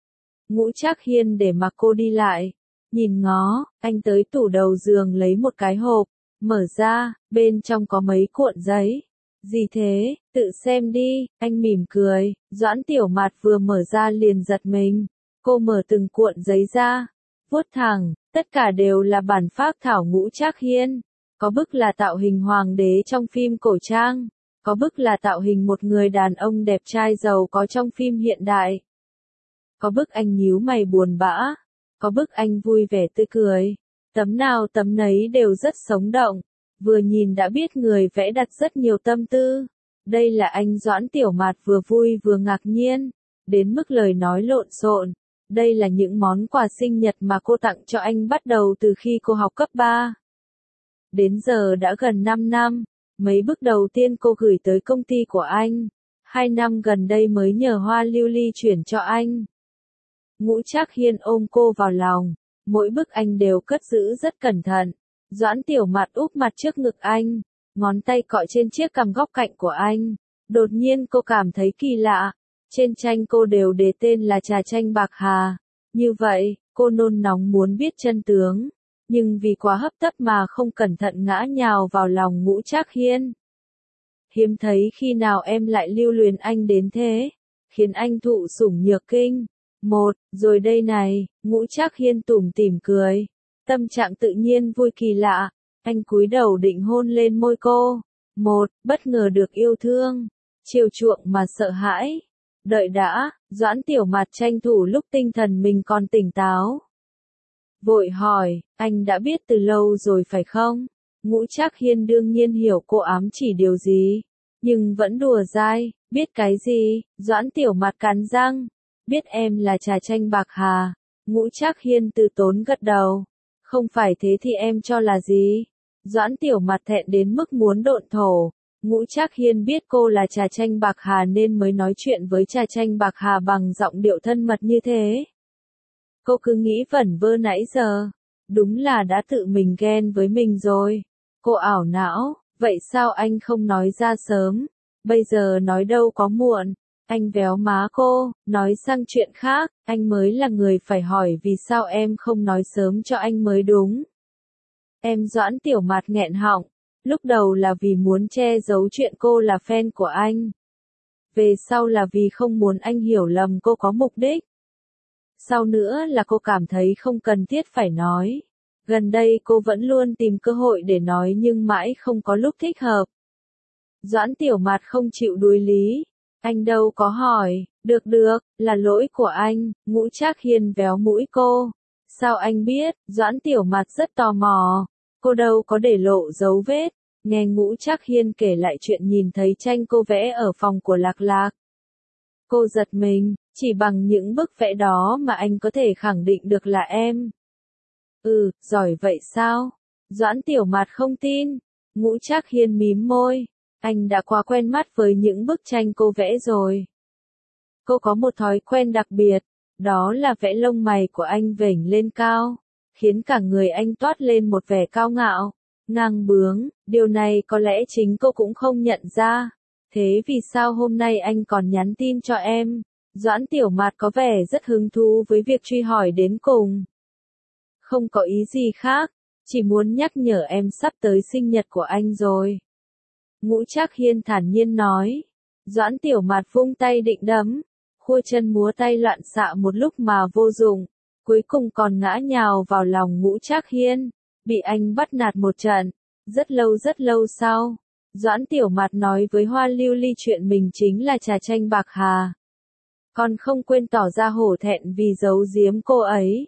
Ngũ Trác Hiên để mặc cô đi lại. Nhìn ngó, anh tới tủ đầu giường lấy một cái hộp, mở ra, bên trong có mấy cuộn giấy. Gì thế, tự xem đi, anh mỉm cười. Doãn Tiểu Mạt vừa mở ra liền giật mình. Cô mở từng cuộn giấy ra, vuốt thẳng, tất cả đều là bản phác thảo Ngũ Trác Hiên. Có bức là tạo hình hoàng đế trong phim cổ trang, có bức là tạo hình một người đàn ông đẹp trai giàu có trong phim hiện đại. Có bức anh nhíu mày buồn bã, có bức anh vui vẻ tươi cười. Tấm nào tấm nấy đều rất sống động, vừa nhìn đã biết người vẽ đặt rất nhiều tâm tư. Đây là anh Doãn Tiểu Mạt vừa vui vừa ngạc nhiên, đến mức lời nói lộn xộn. Đây là những món quà sinh nhật mà cô tặng cho anh bắt đầu từ khi cô học cấp ba. Đến giờ đã gần năm năm, mấy bức đầu tiên cô gửi tới công ty của anh. Hai năm gần đây mới nhờ Hoa Lưu Ly chuyển cho anh. Ngũ Trác Hiên ôm cô vào lòng, mỗi bức anh đều cất giữ rất cẩn thận. Doãn Tiểu Mạt úp mặt trước ngực anh, ngón tay cọ trên chiếc cằm góc cạnh của anh. Đột nhiên cô cảm thấy kỳ lạ, trên tranh cô đều đề tên là Trà Tranh Bạc Hà. Như vậy, cô nôn nóng muốn biết chân tướng, nhưng vì quá hấp tấp mà không cẩn thận ngã nhào vào lòng Ngũ Trác Hiên. Hiếm thấy khi nào em lại lưu luyến anh đến thế, khiến anh thụ sủng nhược kinh. Một, rồi đây này, Ngũ Trác Hiên tủm tỉm cười, tâm trạng tự nhiên vui kỳ lạ, anh cúi đầu định hôn lên môi cô. Một, bất ngờ được yêu thương, chiều chuộng mà sợ hãi. Đợi đã, Doãn Tiểu Mạt tranh thủ lúc tinh thần mình còn tỉnh táo. Vội hỏi, anh đã biết từ lâu rồi phải không? Ngũ Trác Hiên đương nhiên hiểu cô ám chỉ điều gì, nhưng vẫn đùa dai, biết cái gì? Doãn Tiểu Mạt cắn răng, biết em là Trà Tranh Bạc Hà. Ngũ Trác Hiên từ tốn gật đầu, không phải thế thì em cho là gì? Doãn Tiểu Mạt thẹn đến mức muốn độn thổ. Ngũ Trác Hiên biết cô là Trà Tranh Bạc Hà nên mới nói chuyện với Trà Tranh Bạc Hà bằng giọng điệu thân mật như thế. Cô cứ nghĩ vẩn vơ nãy giờ, đúng là đã tự mình ghen với mình rồi. Cô ảo não, vậy sao anh không nói ra sớm, bây giờ nói đâu có muộn. Anh véo má cô, nói sang chuyện khác, anh mới là người phải hỏi vì sao em không nói sớm cho anh mới đúng. Em Doãn Tiểu Mạt nghẹn họng, lúc đầu là vì muốn che giấu chuyện cô là fan của anh. Về sau là vì không muốn anh hiểu lầm cô có mục đích. Sau nữa là cô cảm thấy không cần thiết phải nói. Gần đây cô vẫn luôn tìm cơ hội để nói nhưng mãi không có lúc thích hợp. Doãn Tiểu Mạt không chịu đuối lý. Anh đâu có hỏi, được được, là lỗi của anh. Ngũ Trác Hiên véo mũi cô. Sao anh biết? Doãn Tiểu Mạt rất tò mò. Cô đâu có để lộ dấu vết. nghe Ngũ Trác Hiên kể lại chuyện nhìn thấy tranh cô vẽ ở phòng của Lạc Lạc. Cô giật mình, chỉ bằng những bức vẽ đó mà anh có thể khẳng định được là em. Ừ, giỏi vậy sao? Doãn Tiểu Mạt không tin. Ngũ Trác Hiên mím môi. Anh đã quá quen mắt với những bức tranh cô vẽ rồi. Cô có một thói quen đặc biệt, đó là vẽ lông mày của anh vểnh lên cao, khiến cả người anh toát lên một vẻ cao ngạo, ngang bướng, điều này có lẽ chính cô cũng không nhận ra. Thế vì sao hôm nay anh còn nhắn tin cho em? Doãn Tiểu Mạt có vẻ rất hứng thú với việc truy hỏi đến cùng. Không có ý gì khác, chỉ muốn nhắc nhở em sắp tới sinh nhật của anh rồi. Ngũ Trác Hiên thản nhiên nói. Doãn Tiểu Mạt vung tay định đấm, khua chân múa tay loạn xạ một lúc mà vô dụng, cuối cùng còn ngã nhào vào lòng Ngũ Trác Hiên, bị anh bắt nạt một trận. Rất lâu rất lâu sau, Doãn Tiểu Mạt nói với Hoa Lưu Ly chuyện mình chính là trà chanh bạc hà. Còn không quên tỏ ra hổ thẹn vì giấu giếm cô ấy.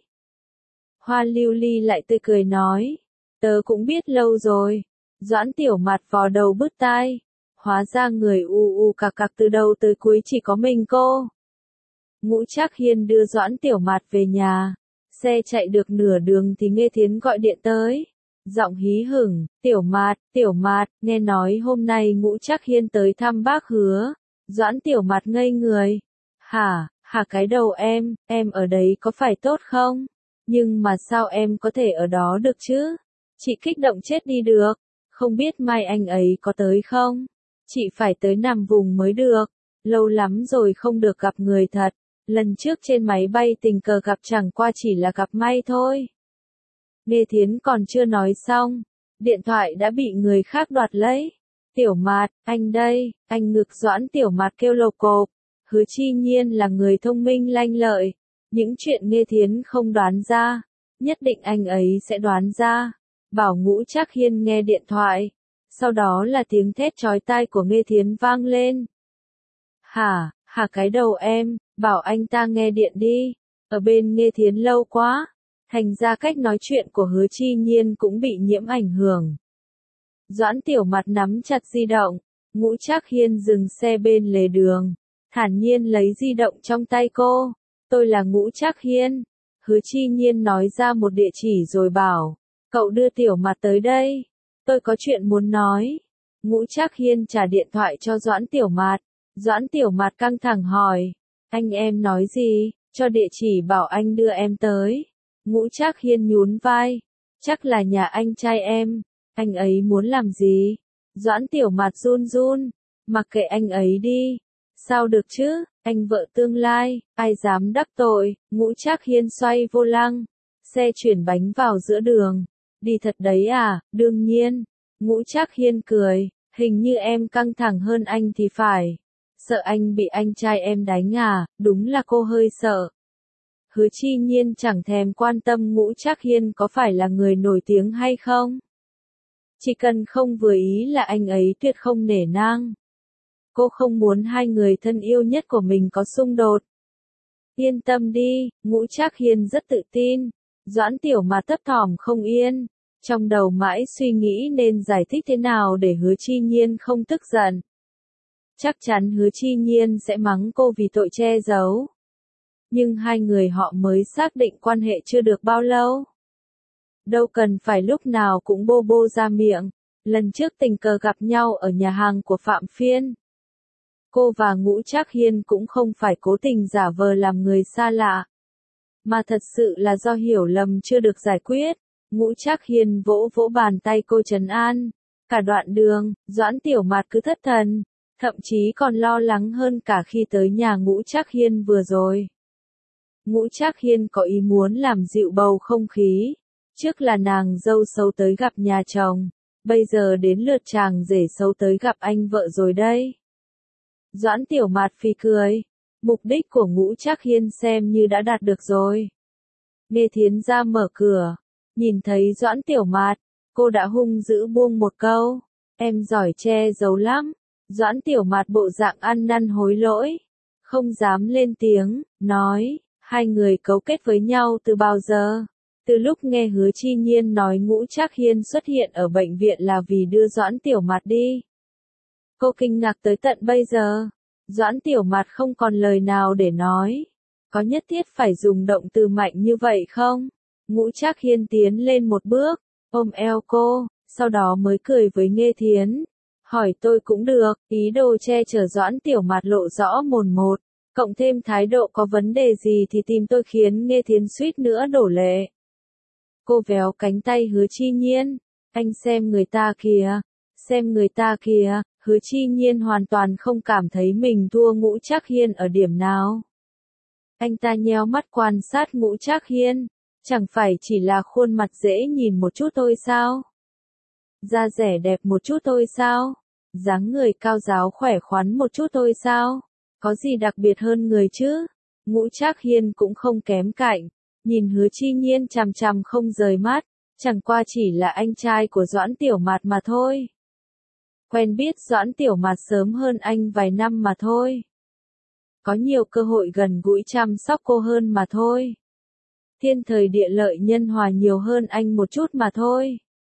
Hoa Lưu Ly lại tươi cười nói, tớ cũng biết lâu rồi. Doãn Tiểu Mạt vò đầu bứt tai, hóa ra người u u cạc cạc từ đầu tới cuối chỉ có mình cô. Ngũ Trác Hiên đưa Doãn Tiểu Mạt về nhà, xe chạy được nửa đường thì Nghê Thiến gọi điện tới. Giọng hí hửng, Tiểu Mạt, Tiểu Mạt, nghe nói hôm nay Ngũ Trác Hiên tới thăm bác Hứa. Doãn Tiểu Mạt ngây người. Hả, hả cái đầu em, em ở đấy có phải tốt không? Nhưng mà sao em có thể ở đó được chứ? Chị kích động chết đi được. Không biết mai anh ấy có tới không? Chị phải tới nằm vùng mới được. Lâu lắm rồi không được gặp người thật. Lần trước trên máy bay tình cờ gặp chẳng qua chỉ là gặp may thôi. Nghê Thiến còn chưa nói xong, điện thoại đã bị người khác đoạt lấy. Tiểu Mạt, anh đây, anh ngực Doãn Tiểu Mạt kêu lộc cộp. Hứa Chi Nhiên là người thông minh lanh lợi. Những chuyện Nghê Thiến không đoán ra, nhất định anh ấy sẽ đoán ra. Bảo Ngũ Trác Hiên nghe điện thoại. Sau đó là tiếng thét chói tai của Nghê Thiến vang lên. Hả, hả cái đầu em, bảo anh ta nghe điện đi. Ở bên Nghê Thiến lâu quá, thành ra cách nói chuyện của Hứa Chi Nhiên cũng bị nhiễm ảnh hưởng. Doãn Tiểu Mạt nắm chặt di động, Ngũ Trác Hiên dừng xe bên lề đường, thản nhiên lấy di động trong tay cô. Tôi là Ngũ Trác Hiên. Hứa Chi Nhiên nói ra một địa chỉ rồi bảo, cậu đưa Tiểu Mạt tới đây. Tôi có chuyện muốn nói. Ngũ Trác Hiên trả điện thoại cho Doãn Tiểu Mạt. Doãn Tiểu Mạt căng thẳng hỏi, anh em nói gì, cho địa chỉ bảo anh đưa em tới. Ngũ Trác Hiên nhún vai, chắc là nhà anh trai em, anh ấy muốn làm gì? Doãn Tiểu Mạt run run, mặc kệ anh ấy đi. Sao được chứ, anh vợ tương lai, ai dám đắc tội. Ngũ Trác Hiên xoay vô lăng, xe chuyển bánh vào giữa đường. Đi thật đấy à, đương nhiên. Ngũ Trác Hiên cười, hình như em căng thẳng hơn anh thì phải. Sợ anh bị anh trai em đánh à, đúng là cô hơi sợ. Hứa Chi Nhiên chẳng thèm quan tâm Ngũ Trác Hiên có phải là người nổi tiếng hay không. Chỉ cần không vừa ý là anh ấy tuyệt không nể nang. Cô không muốn hai người thân yêu nhất của mình có xung đột. Yên tâm đi, Ngũ Trác Hiên rất tự tin. Doãn Tiểu Mạt thấp thỏm không yên, trong đầu mãi suy nghĩ nên giải thích thế nào để Hứa Chi Nhiên không tức giận. Chắc chắn Hứa Chi Nhiên sẽ mắng cô vì tội che giấu. Nhưng hai người họ mới xác định quan hệ chưa được bao lâu. Đâu cần phải lúc nào cũng bô bô ra miệng. Lần trước tình cờ gặp nhau ở nhà hàng của Phạm Phiên. Cô và Ngũ Trác Hiên cũng không phải cố tình giả vờ làm người xa lạ, mà thật sự là do hiểu lầm chưa được giải quyết. Ngũ Trác Hiên vỗ vỗ bàn tay cô trấn an. Cả đoạn đường, Doãn Tiểu Mạt cứ thất thần, thậm chí còn lo lắng hơn cả khi tới nhà Ngũ Trác Hiên vừa rồi. Ngũ Trác Hiên có ý muốn làm dịu bầu không khí. Trước là nàng dâu xấu tới gặp nhà chồng, bây giờ đến lượt chàng rể xấu tới gặp anh vợ rồi đây. Doãn Tiểu Mạt phì cười. Mục đích của Ngũ Trác Hiên xem như đã đạt được rồi. Nghê Thiến ra mở cửa, nhìn thấy Doãn Tiểu Mạt, cô đã hung dữ buông một câu. Em giỏi che giấu lắm. Doãn Tiểu Mạt bộ dạng ăn năn hối lỗi, không dám lên tiếng, nói, hai người cấu kết với nhau từ bao giờ? Từ lúc nghe Hứa Chi Nhiên nói Ngũ Trác Hiên xuất hiện ở bệnh viện là vì đưa Doãn Tiểu Mạt đi. Cô kinh ngạc tới tận bây giờ. Doãn Tiểu Mạt không còn lời nào để nói. Có nhất thiết phải dùng động từ mạnh như vậy không? Ngũ Trác Hiên tiến lên một bước, ôm eo cô, sau đó mới cười với Nghê Thiến. Hỏi tôi cũng được, ý đồ che chở Doãn Tiểu Mạt lộ rõ mồn một. Cộng thêm thái độ có vấn đề gì thì tìm tôi khiến Nghê Thiến suýt nữa đổ lệ. Cô véo cánh tay Hứa Chi Nhiên. Anh xem người ta kìa, xem người ta kìa. Hứa Chi Nhiên hoàn toàn không cảm thấy mình thua Ngũ Trác Hiên ở điểm nào. Anh ta nheo mắt quan sát Ngũ Trác Hiên. Chẳng phải chỉ là khuôn mặt dễ nhìn một chút thôi sao? Da dẻ đẹp một chút thôi sao? Dáng người cao ráo khỏe khoắn một chút thôi sao? Có gì đặc biệt hơn người chứ? Ngũ Trác Hiên cũng không kém cạnh. Nhìn Hứa Chi Nhiên chằm chằm không rời mắt. Chẳng qua chỉ là anh trai của Doãn Tiểu Mạt mà thôi. Quen biết Doãn Tiểu Mạt sớm hơn anh vài năm mà thôi. Có nhiều cơ hội gần gũi chăm sóc cô hơn mà thôi. Thiên thời địa lợi nhân hòa nhiều hơn anh một chút mà thôi.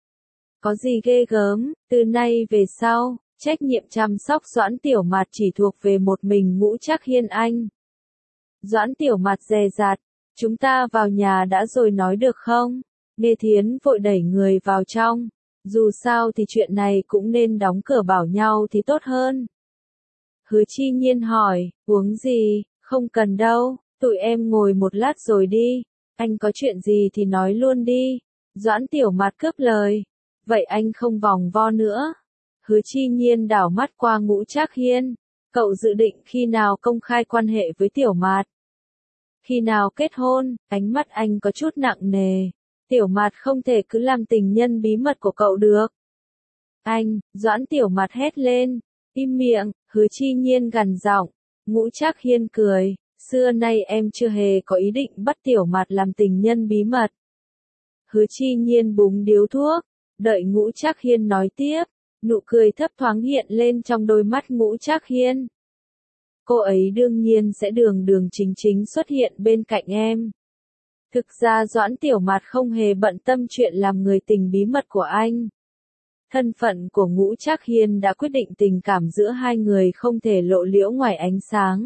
Có gì ghê gớm, từ nay về sau, trách nhiệm chăm sóc Doãn Tiểu Mạt chỉ thuộc về một mình Ngũ Trác Hiên anh. Doãn Tiểu Mạt dè dặt, chúng ta vào nhà đã rồi nói được không? Nghê Thiến vội đẩy người vào trong. Dù sao thì chuyện này cũng nên đóng cửa bảo nhau thì tốt hơn. Hứa Chi Nhiên hỏi, uống gì? Không cần đâu, tụi em ngồi một lát rồi đi. Anh có chuyện gì thì nói luôn đi. Doãn Tiểu Mạt cướp lời. Vậy anh không vòng vo nữa. Hứa Chi Nhiên đảo mắt qua Ngũ Trác Hiên. Cậu dự định khi nào công khai quan hệ với Tiểu Mạt? Khi nào kết hôn? Ánh mắt anh có chút nặng nề. Tiểu Mạt không thể cứ làm tình nhân bí mật của cậu được. Anh, Doãn Tiểu Mạt hét lên. Im miệng, Hứa Chi Nhiên gằn giọng. Ngũ Trác Hiên cười. Xưa nay em chưa hề có ý định bắt Tiểu Mạt làm tình nhân bí mật. Hứa Chi Nhiên búng điếu thuốc. Đợi Ngũ Trác Hiên nói tiếp. Nụ cười thấp thoáng hiện lên trong đôi mắt Ngũ Trác Hiên. Cô ấy đương nhiên sẽ đường đường chính chính xuất hiện bên cạnh em. Thực ra Doãn Tiểu Mạt không hề bận tâm chuyện làm người tình bí mật của anh. Thân phận của Ngũ Trác Hiên đã quyết định tình cảm giữa hai người không thể lộ liễu ngoài ánh sáng.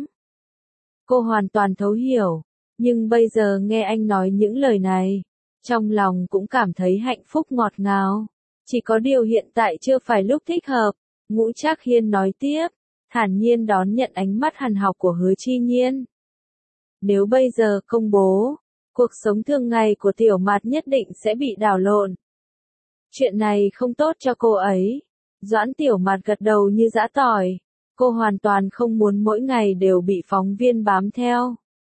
Cô hoàn toàn thấu hiểu, nhưng bây giờ nghe anh nói những lời này, trong lòng cũng cảm thấy hạnh phúc ngọt ngào. Chỉ có điều hiện tại chưa phải lúc thích hợp. Ngũ Trác Hiên nói tiếp, thản nhiên đón nhận ánh mắt hằn học của Hứa Chi Nhiên. Nếu bây giờ công bố, cuộc sống thường ngày của Tiểu Mạt nhất định sẽ bị đảo lộn. Chuyện này không tốt cho cô ấy. Doãn Tiểu Mạt gật đầu như giã tỏi. Cô hoàn toàn không muốn mỗi ngày đều bị phóng viên bám theo.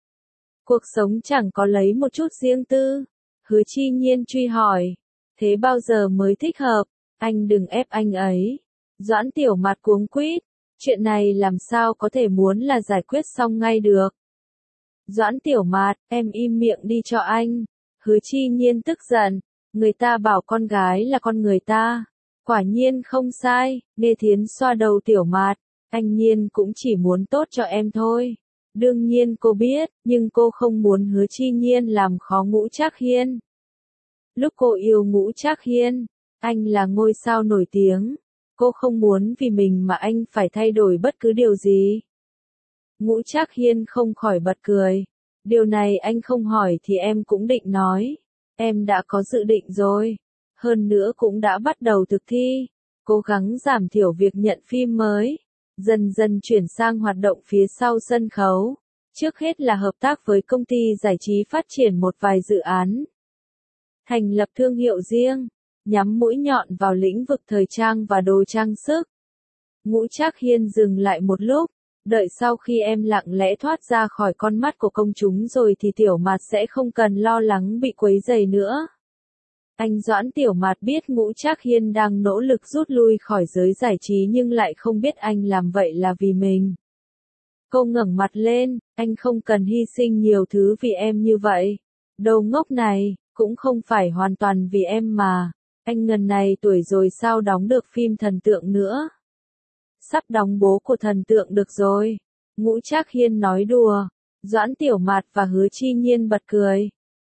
Cuộc sống chẳng có lấy một chút riêng tư. Hứa Chi Nhiên truy hỏi. Thế bao giờ mới thích hợp? Anh đừng ép anh ấy. Doãn Tiểu Mạt cuống quýt. Chuyện này làm sao có thể muốn là giải quyết xong ngay được. Doãn Tiểu Mạt, em im miệng đi cho anh. Hứa Chi Nhiên tức giận. Người ta bảo con gái là con người ta. Quả nhiên không sai. Nghê Thiến xoa đầu Tiểu Mạt. Anh Nhiên cũng chỉ muốn tốt cho em thôi. Đương nhiên cô biết, nhưng cô không muốn Hứa Chi Nhiên làm khó Ngũ Trác Hiên. Lúc cô yêu Ngũ Trác Hiên, anh là ngôi sao nổi tiếng. Cô không muốn vì mình mà anh phải thay đổi bất cứ điều gì. Ngũ Trác Hiên không khỏi bật cười. Điều này anh không hỏi thì em cũng định nói. Em đã có dự định rồi. Hơn nữa cũng đã bắt đầu thực thi. Cố gắng giảm thiểu việc nhận phim mới. Dần dần chuyển sang hoạt động phía sau sân khấu. Trước hết là hợp tác với công ty giải trí phát triển một vài dự án. Thành lập thương hiệu riêng. Nhắm mũi nhọn vào lĩnh vực thời trang và đồ trang sức. Ngũ Trác Hiên dừng lại một lúc. Đợi sau khi em lặng lẽ thoát ra khỏi con mắt của công chúng rồi thì Tiểu Mạt sẽ không cần lo lắng bị quấy rầy nữa. Anh Doãn Tiểu Mạt biết Ngũ Trác Hiên đang nỗ lực rút lui khỏi giới giải trí nhưng lại không biết anh làm vậy là vì mình. Cô ngẩng mặt lên, anh không cần hy sinh nhiều thứ vì em như vậy. Đồ ngốc này, cũng không phải hoàn toàn vì em mà. Anh ngần này tuổi rồi sao đóng được phim thần tượng nữa. Sắp đóng bố của thần tượng được rồi. Ngũ Trác Hiên nói đùa. Doãn Tiểu Mạt và Hứa Chi Nhiên bật cười.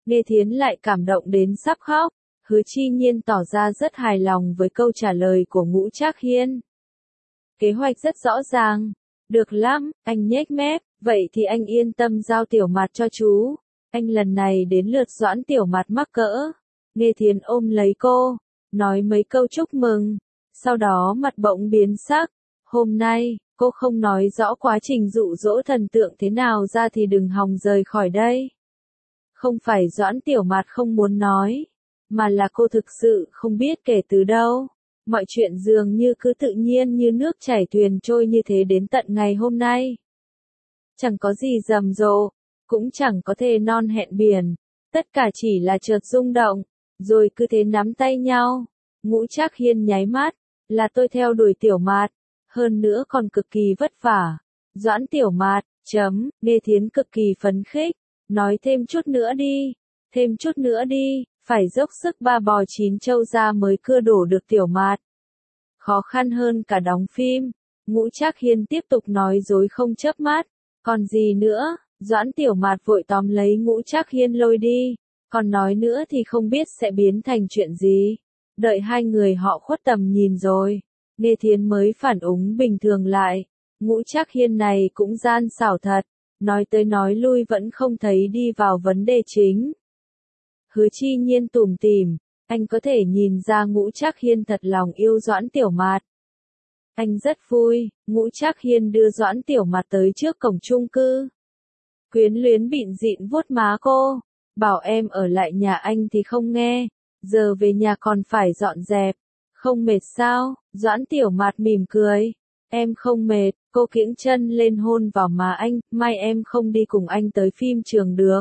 Nghe Thiến lại cảm động đến sắp khóc. Hứa Chi Nhiên tỏ ra rất hài lòng với câu trả lời của Ngũ Trác Hiên. Kế hoạch rất rõ ràng. Được lắm, anh nhếch mép, vậy thì anh yên tâm giao Tiểu Mạt cho chú. Anh lần này đến lượt Doãn Tiểu Mạt mắc cỡ. Nghe Thiến ôm lấy cô, nói mấy câu chúc mừng. Sau đó mặt bỗng biến sắc. Hôm nay, cô không nói rõ quá trình dụ dỗ thần tượng thế nào ra thì đừng hòng rời khỏi đây. Không phải Doãn Tiểu Mạt không muốn nói, mà là cô thực sự không biết kể từ đâu. Mọi chuyện dường như cứ tự nhiên như nước chảy thuyền trôi như thế đến tận ngày hôm nay. Chẳng có gì rầm rộ, cũng chẳng có thề non hẹn biển, tất cả chỉ là chợt rung động, rồi cứ thế nắm tay nhau. Ngũ Trác Hiên nháy mắt, là tôi theo đuổi Tiểu Mạt, hơn nữa còn cực kỳ vất vả. Doãn Tiểu Mạt, chấm, Nghe Thiến cực kỳ phấn khích, nói thêm chút nữa đi, thêm chút nữa đi, phải dốc sức ba bò chín trâu ra mới cưa đổ được Tiểu Mạt. Khó khăn hơn cả đóng phim. Ngũ Trác Hiên tiếp tục nói dối không chớp mắt, còn gì nữa? Doãn Tiểu Mạt vội tóm lấy Ngũ Trác Hiên lôi đi, còn nói nữa thì không biết sẽ biến thành chuyện gì. Đợi hai người họ khuất tầm nhìn rồi, Nghe Thiến mới phản ứng bình thường lại. Ngũ Trác Hiên này cũng gian xảo thật, nói tới nói lui vẫn không thấy đi vào vấn đề chính. Hứa Chi Nhiên tủm tỉm, anh có thể nhìn ra Ngũ Trác Hiên thật lòng yêu Doãn Tiểu Mạt. Anh rất vui. Ngũ Trác Hiên đưa Doãn Tiểu Mạt tới trước cổng chung cư. Quyến luyến bịn dịn vuốt má cô, bảo em ở lại nhà anh thì không nghe, giờ về nhà còn phải dọn dẹp, không mệt sao? Doãn Tiểu Mạt mỉm cười, em không mệt. Cô kiễng chân lên hôn vào má anh, mai em không đi cùng anh tới phim trường được.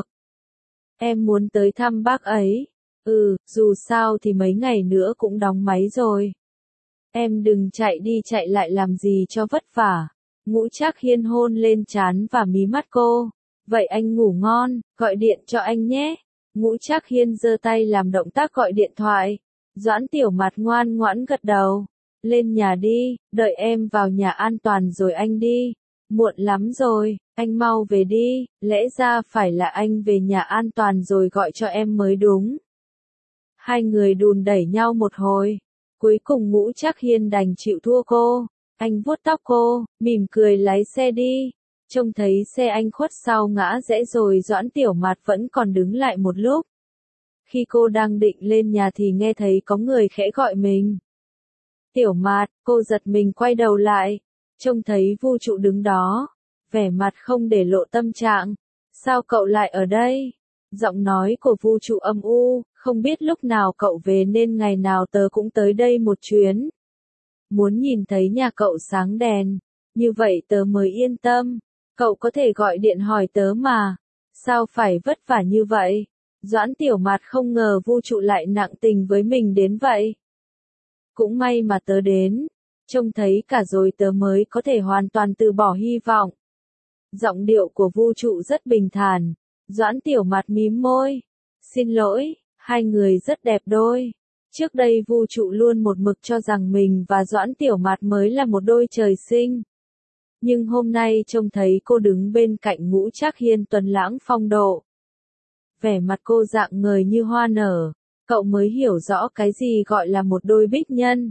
Em muốn tới thăm bác ấy. Ừ, dù sao thì mấy ngày nữa cũng đóng máy rồi. Em đừng chạy đi chạy lại làm gì cho vất vả. Ngũ Trác Hiên hôn lên trán và mí mắt cô. Vậy anh ngủ ngon, gọi điện cho anh nhé. Ngũ Trác Hiên giơ tay làm động tác gọi điện thoại. Doãn Tiểu Mạt ngoan ngoãn gật đầu. Lên nhà đi, đợi em vào nhà an toàn rồi anh đi. Muộn lắm rồi, anh mau về đi, lẽ ra phải là anh về nhà an toàn rồi gọi cho em mới đúng. Hai người đùn đẩy nhau một hồi, cuối cùng Ngũ Trác Hiên đành chịu thua cô. Anh vuốt tóc cô, mỉm cười lái xe đi. Trông thấy xe anh khuất sau ngã rẽ rồi Doãn Tiểu Mạt vẫn còn đứng lại một lúc. Khi cô đang định lên nhà thì nghe thấy có người khẽ gọi mình. Tiểu Mạt, cô giật mình quay đầu lại, trông thấy Vu Trụ đứng đó, vẻ mặt không để lộ tâm trạng. Sao cậu lại ở đây? Giọng nói của Vu Trụ âm u, không biết lúc nào cậu về nên ngày nào tớ cũng tới đây một chuyến. Muốn nhìn thấy nhà cậu sáng đèn, như vậy tớ mới yên tâm. Cậu có thể gọi điện hỏi tớ mà. Sao phải vất vả như vậy? Doãn Tiểu Mạt không ngờ Vu Trụ lại nặng tình với mình đến vậy. Cũng may mà tớ đến, trông thấy cả rồi tớ mới có thể hoàn toàn từ bỏ hy vọng. Giọng điệu của Vu Trụ rất bình thản. Doãn Tiểu Mạt mím môi. Xin lỗi, hai người rất đẹp đôi. Trước đây Vu Trụ luôn một mực cho rằng mình và Doãn Tiểu Mạt mới là một đôi trời sinh. Nhưng hôm nay trông thấy cô đứng bên cạnh Ngũ Trác Hiên tuấn lãng phong độ. Vẻ mặt cô rạng ngời như hoa nở. Cậu mới hiểu rõ cái gì gọi là một đôi bích nhân.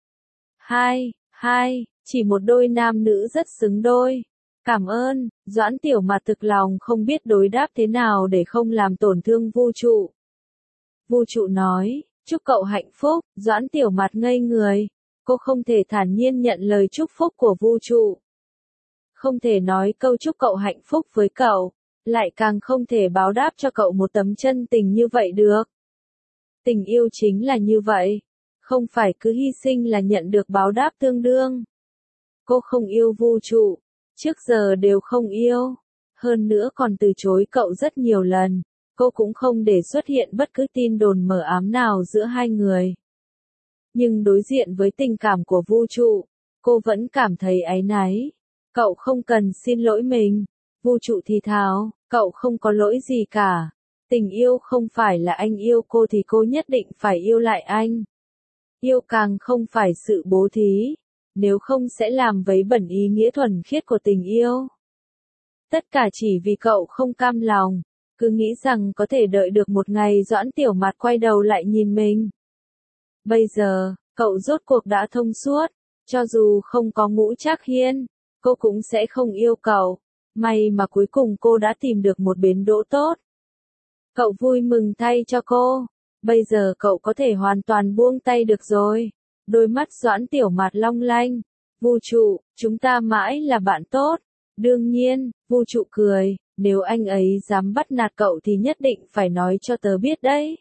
Hai, hai, chỉ một đôi nam nữ rất xứng đôi. Cảm ơn. Doãn Tiểu Mạt thực lòng không biết đối đáp thế nào để không làm tổn thương Vu Trụ. Vu Trụ nói, chúc cậu hạnh phúc. Doãn Tiểu Mạt ngây người. Cô không thể thản nhiên nhận lời chúc phúc của Vu Trụ. Không thể nói câu chúc cậu hạnh phúc với cậu, lại càng không thể báo đáp cho cậu một tấm chân tình như vậy được. Tình yêu chính là như vậy, không phải cứ hy sinh là nhận được báo đáp tương đương. Cô không yêu Vu Trụ, trước giờ đều không yêu, hơn nữa còn từ chối cậu rất nhiều lần, cô cũng không để xuất hiện bất cứ tin đồn mờ ám nào giữa hai người. Nhưng đối diện với tình cảm của Vu Trụ, cô vẫn cảm thấy áy náy. Cậu không cần xin lỗi mình. Vu Trụ thì thào, cậu không có lỗi gì cả. Tình yêu không phải là anh yêu cô thì cô nhất định phải yêu lại anh. Yêu càng không phải sự bố thí, nếu không sẽ làm vấy bẩn ý nghĩa thuần khiết của tình yêu. Tất cả chỉ vì cậu không cam lòng. Cứ nghĩ rằng có thể đợi được một ngày Doãn Tiểu Mạt quay đầu lại nhìn mình. Bây giờ, cậu rốt cuộc đã thông suốt, cho dù không có Ngũ Trác Hiên, cô cũng sẽ không yêu cậu. May mà cuối cùng cô đã tìm được một bến đỗ tốt. Cậu vui mừng thay cho cô. Bây giờ cậu có thể hoàn toàn buông tay được rồi. Đôi mắt Doãn Tiểu Mạt long lanh. Vu Trụ, chúng ta mãi là bạn tốt. Đương nhiên, Vu Trụ cười, nếu anh ấy dám bắt nạt cậu thì nhất định phải nói cho tớ biết đấy.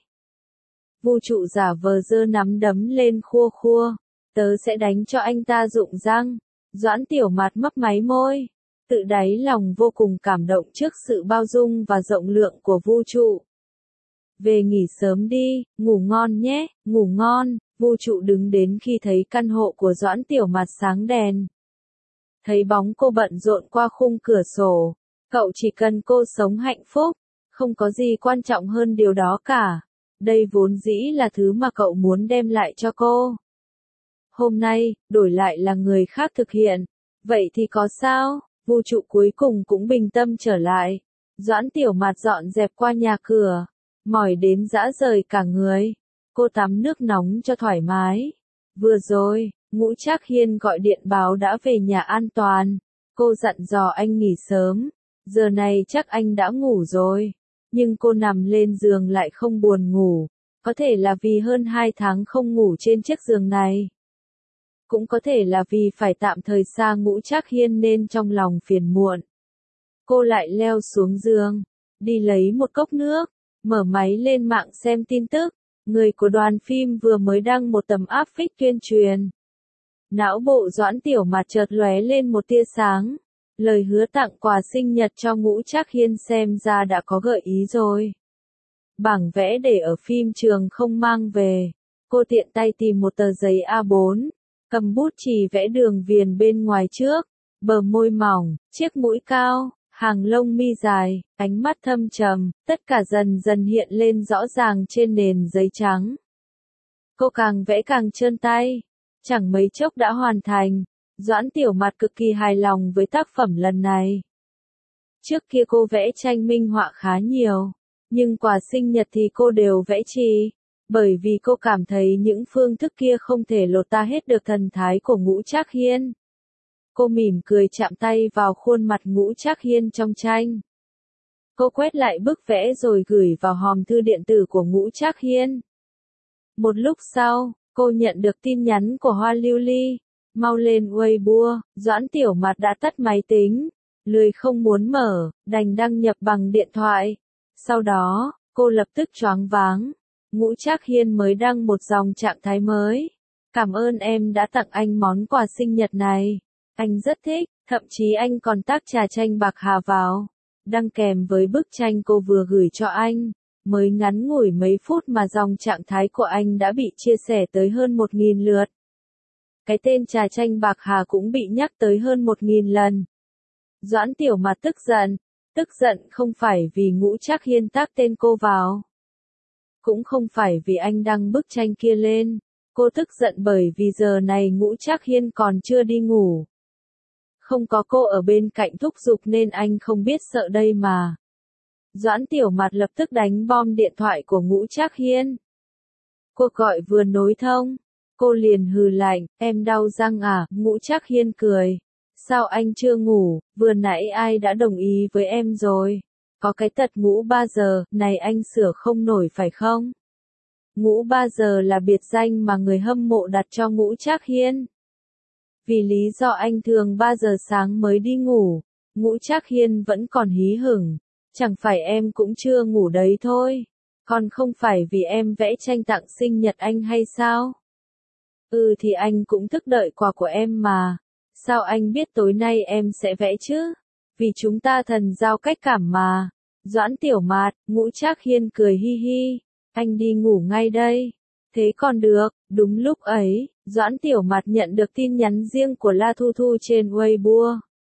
Vu Trụ giả vờ giơ nắm đấm lên khua khua. Tớ sẽ đánh cho anh ta rụng răng. Doãn Tiểu Mạt mấp máy môi. Tự đáy lòng vô cùng cảm động trước sự bao dung và rộng lượng của Vu Trụ. Về nghỉ sớm đi, ngủ ngon nhé, ngủ ngon. Vu Trụ đứng đến khi thấy căn hộ của Doãn Tiểu Mạt sáng đèn. Thấy bóng cô bận rộn qua khung cửa sổ. Cậu chỉ cần cô sống hạnh phúc, không có gì quan trọng hơn điều đó cả. Đây vốn dĩ là thứ mà cậu muốn đem lại cho cô. Hôm nay, đổi lại là người khác thực hiện. Vậy thì có sao? Vu Trụ cuối cùng cũng bình tâm trở lại. Doãn Tiểu Mạt dọn dẹp qua nhà cửa. Mỏi đến rã rời cả người. Cô tắm nước nóng cho thoải mái. Vừa rồi, Ngũ Trác Hiên gọi điện báo đã về nhà an toàn. Cô dặn dò anh nghỉ sớm. Giờ này chắc anh đã ngủ rồi. Nhưng cô nằm lên giường lại không buồn ngủ. Có thể là vì hơn hai tháng không ngủ trên chiếc giường này. Cũng có thể là vì phải tạm thời xa Ngũ Trác Hiên nên trong lòng phiền muộn. Cô lại leo xuống giường, đi lấy một cốc nước, mở máy lên mạng xem tin tức. Người của đoàn phim vừa mới đăng một tấm áp phích tuyên truyền. Não bộ Doãn Tiểu Mạt chợt lóe lên một tia sáng. Lời hứa tặng quà sinh nhật cho Ngũ Trác Hiên xem ra đã có gợi ý rồi. Bảng vẽ để ở phim trường không mang về. Cô tiện tay tìm một tờ giấy A bốn. Cầm bút chì vẽ đường viền bên ngoài trước. Bờ môi mỏng, chiếc mũi cao, hàng lông mi dài, ánh mắt thâm trầm, tất cả dần dần hiện lên rõ ràng trên nền giấy trắng. Cô càng vẽ càng trơn tay. Chẳng mấy chốc đã hoàn thành. Doãn Tiểu Mạt cực kỳ hài lòng với tác phẩm lần này. Trước kia cô vẽ tranh minh họa khá nhiều, nhưng quà sinh nhật thì cô đều vẽ chì, bởi vì cô cảm thấy những phương thức kia không thể lột tả hết được thần thái của Ngũ Trác Hiên. Cô mỉm cười chạm tay vào khuôn mặt Ngũ Trác Hiên trong tranh. Cô quét lại bức vẽ rồi gửi vào hòm thư điện tử của Ngũ Trác Hiên. Một lúc sau, cô nhận được tin nhắn của Hoa Lưu Ly. Mau lên Weibo, Doãn Tiểu Mạt đã tắt máy tính. Lười không muốn mở, đành đăng nhập bằng điện thoại. Sau đó, cô lập tức choáng váng. Ngũ Trác Hiên mới đăng một dòng trạng thái mới. Cảm ơn em đã tặng anh món quà sinh nhật này. Anh rất thích, thậm chí anh còn tác trà tranh bạc hà vào. Đăng kèm với bức tranh cô vừa gửi cho anh. Mới ngắn ngủi mấy phút mà dòng trạng thái của anh đã bị chia sẻ tới hơn một nghìn lượt. Cái tên trà tranh bạc hà cũng bị nhắc tới hơn một nghìn lần. Doãn Tiểu Mạt tức giận. Tức giận không phải vì Ngũ Trác Hiên tác tên cô vào. Cũng không phải vì anh đăng bức tranh kia lên. Cô tức giận bởi vì giờ này Ngũ Trác Hiên còn chưa đi ngủ. Không có cô ở bên cạnh thúc giục nên anh không biết sợ đây mà. Doãn Tiểu Mạt lập tức đánh bom điện thoại của Ngũ Trác Hiên. Cuộc gọi vừa nối thông. Cô liền hừ lạnh, em đau răng à, Ngũ Trác Hiên cười. Sao anh chưa ngủ, vừa nãy ai đã đồng ý với em rồi? Có cái tật ngủ ba giờ, này anh sửa không nổi phải không? Ngủ ba giờ là biệt danh mà người hâm mộ đặt cho Ngũ Trác Hiên. Vì lý do anh thường ba giờ sáng mới đi ngủ, Ngũ Trác Hiên vẫn còn hí hửng. Chẳng phải em cũng chưa ngủ đấy thôi. Còn không phải vì em vẽ tranh tặng sinh nhật anh hay sao? Ừ thì anh cũng thức đợi quà của em mà. Sao anh biết tối nay em sẽ vẽ chứ? Vì chúng ta thần giao cách cảm mà. Doãn Tiểu Mạt, Ngũ Trác Hiên cười hi hi. Anh đi ngủ ngay đây. Thế còn được, đúng lúc ấy, Doãn Tiểu Mạt nhận được tin nhắn riêng của La Thu Thu trên Weibo.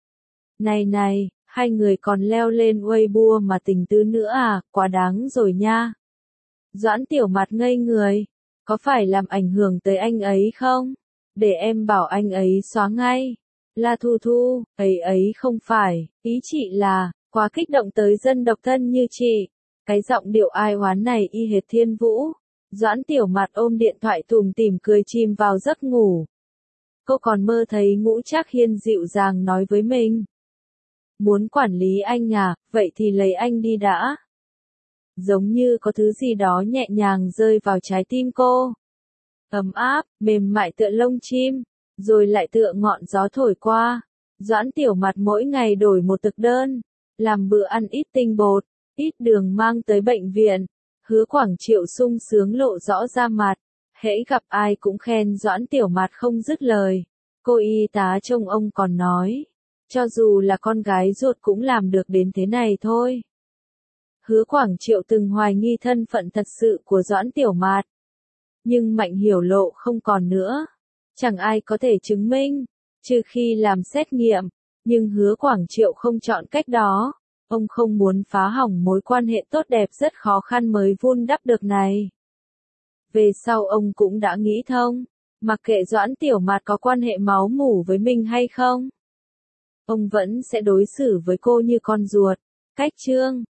Này này, hai người còn leo lên Weibo mà tình tứ nữa à, quá đáng rồi nha. Doãn Tiểu Mạt ngây người. Có phải làm ảnh hưởng tới anh ấy không? Để em bảo anh ấy xóa ngay. La Thu Thu, ấy ấy không phải, ý chị là, quá kích động tới dân độc thân như chị. Cái giọng điệu ai oán này y hệt Thiên Vũ. Doãn Tiểu Mạt ôm điện thoại tủm tỉm cười chìm vào giấc ngủ. Cô còn mơ thấy Ngũ Trác Hiên dịu dàng nói với mình. Muốn quản lý anh à, vậy thì lấy anh đi đã. Giống như có thứ gì đó nhẹ nhàng rơi vào trái tim cô. Ấm áp, mềm mại tựa lông chim, rồi lại tựa ngọn gió thổi qua. Doãn Tiểu Mạt mỗi ngày đổi một thực đơn, làm bữa ăn ít tinh bột, ít đường mang tới bệnh viện. Hứa Quảng Triệu sung sướng lộ rõ ra mặt, hễ gặp ai cũng khen Doãn Tiểu Mạt không dứt lời. Cô y tá trông ông còn nói, cho dù là con gái ruột cũng làm được đến thế này thôi. Hứa Quảng Triệu từng hoài nghi thân phận thật sự của Doãn Tiểu Mạt. Nhưng Mạnh Hiểu Lộ không còn nữa. Chẳng ai có thể chứng minh, trừ khi làm xét nghiệm. Nhưng Hứa Quảng Triệu không chọn cách đó. Ông không muốn phá hỏng mối quan hệ tốt đẹp rất khó khăn mới vun đắp được này. Về sau ông cũng đã nghĩ thông, mặc kệ Doãn Tiểu Mạt có quan hệ máu mủ với mình hay không, ông vẫn sẽ đối xử với cô như con ruột. Cách chương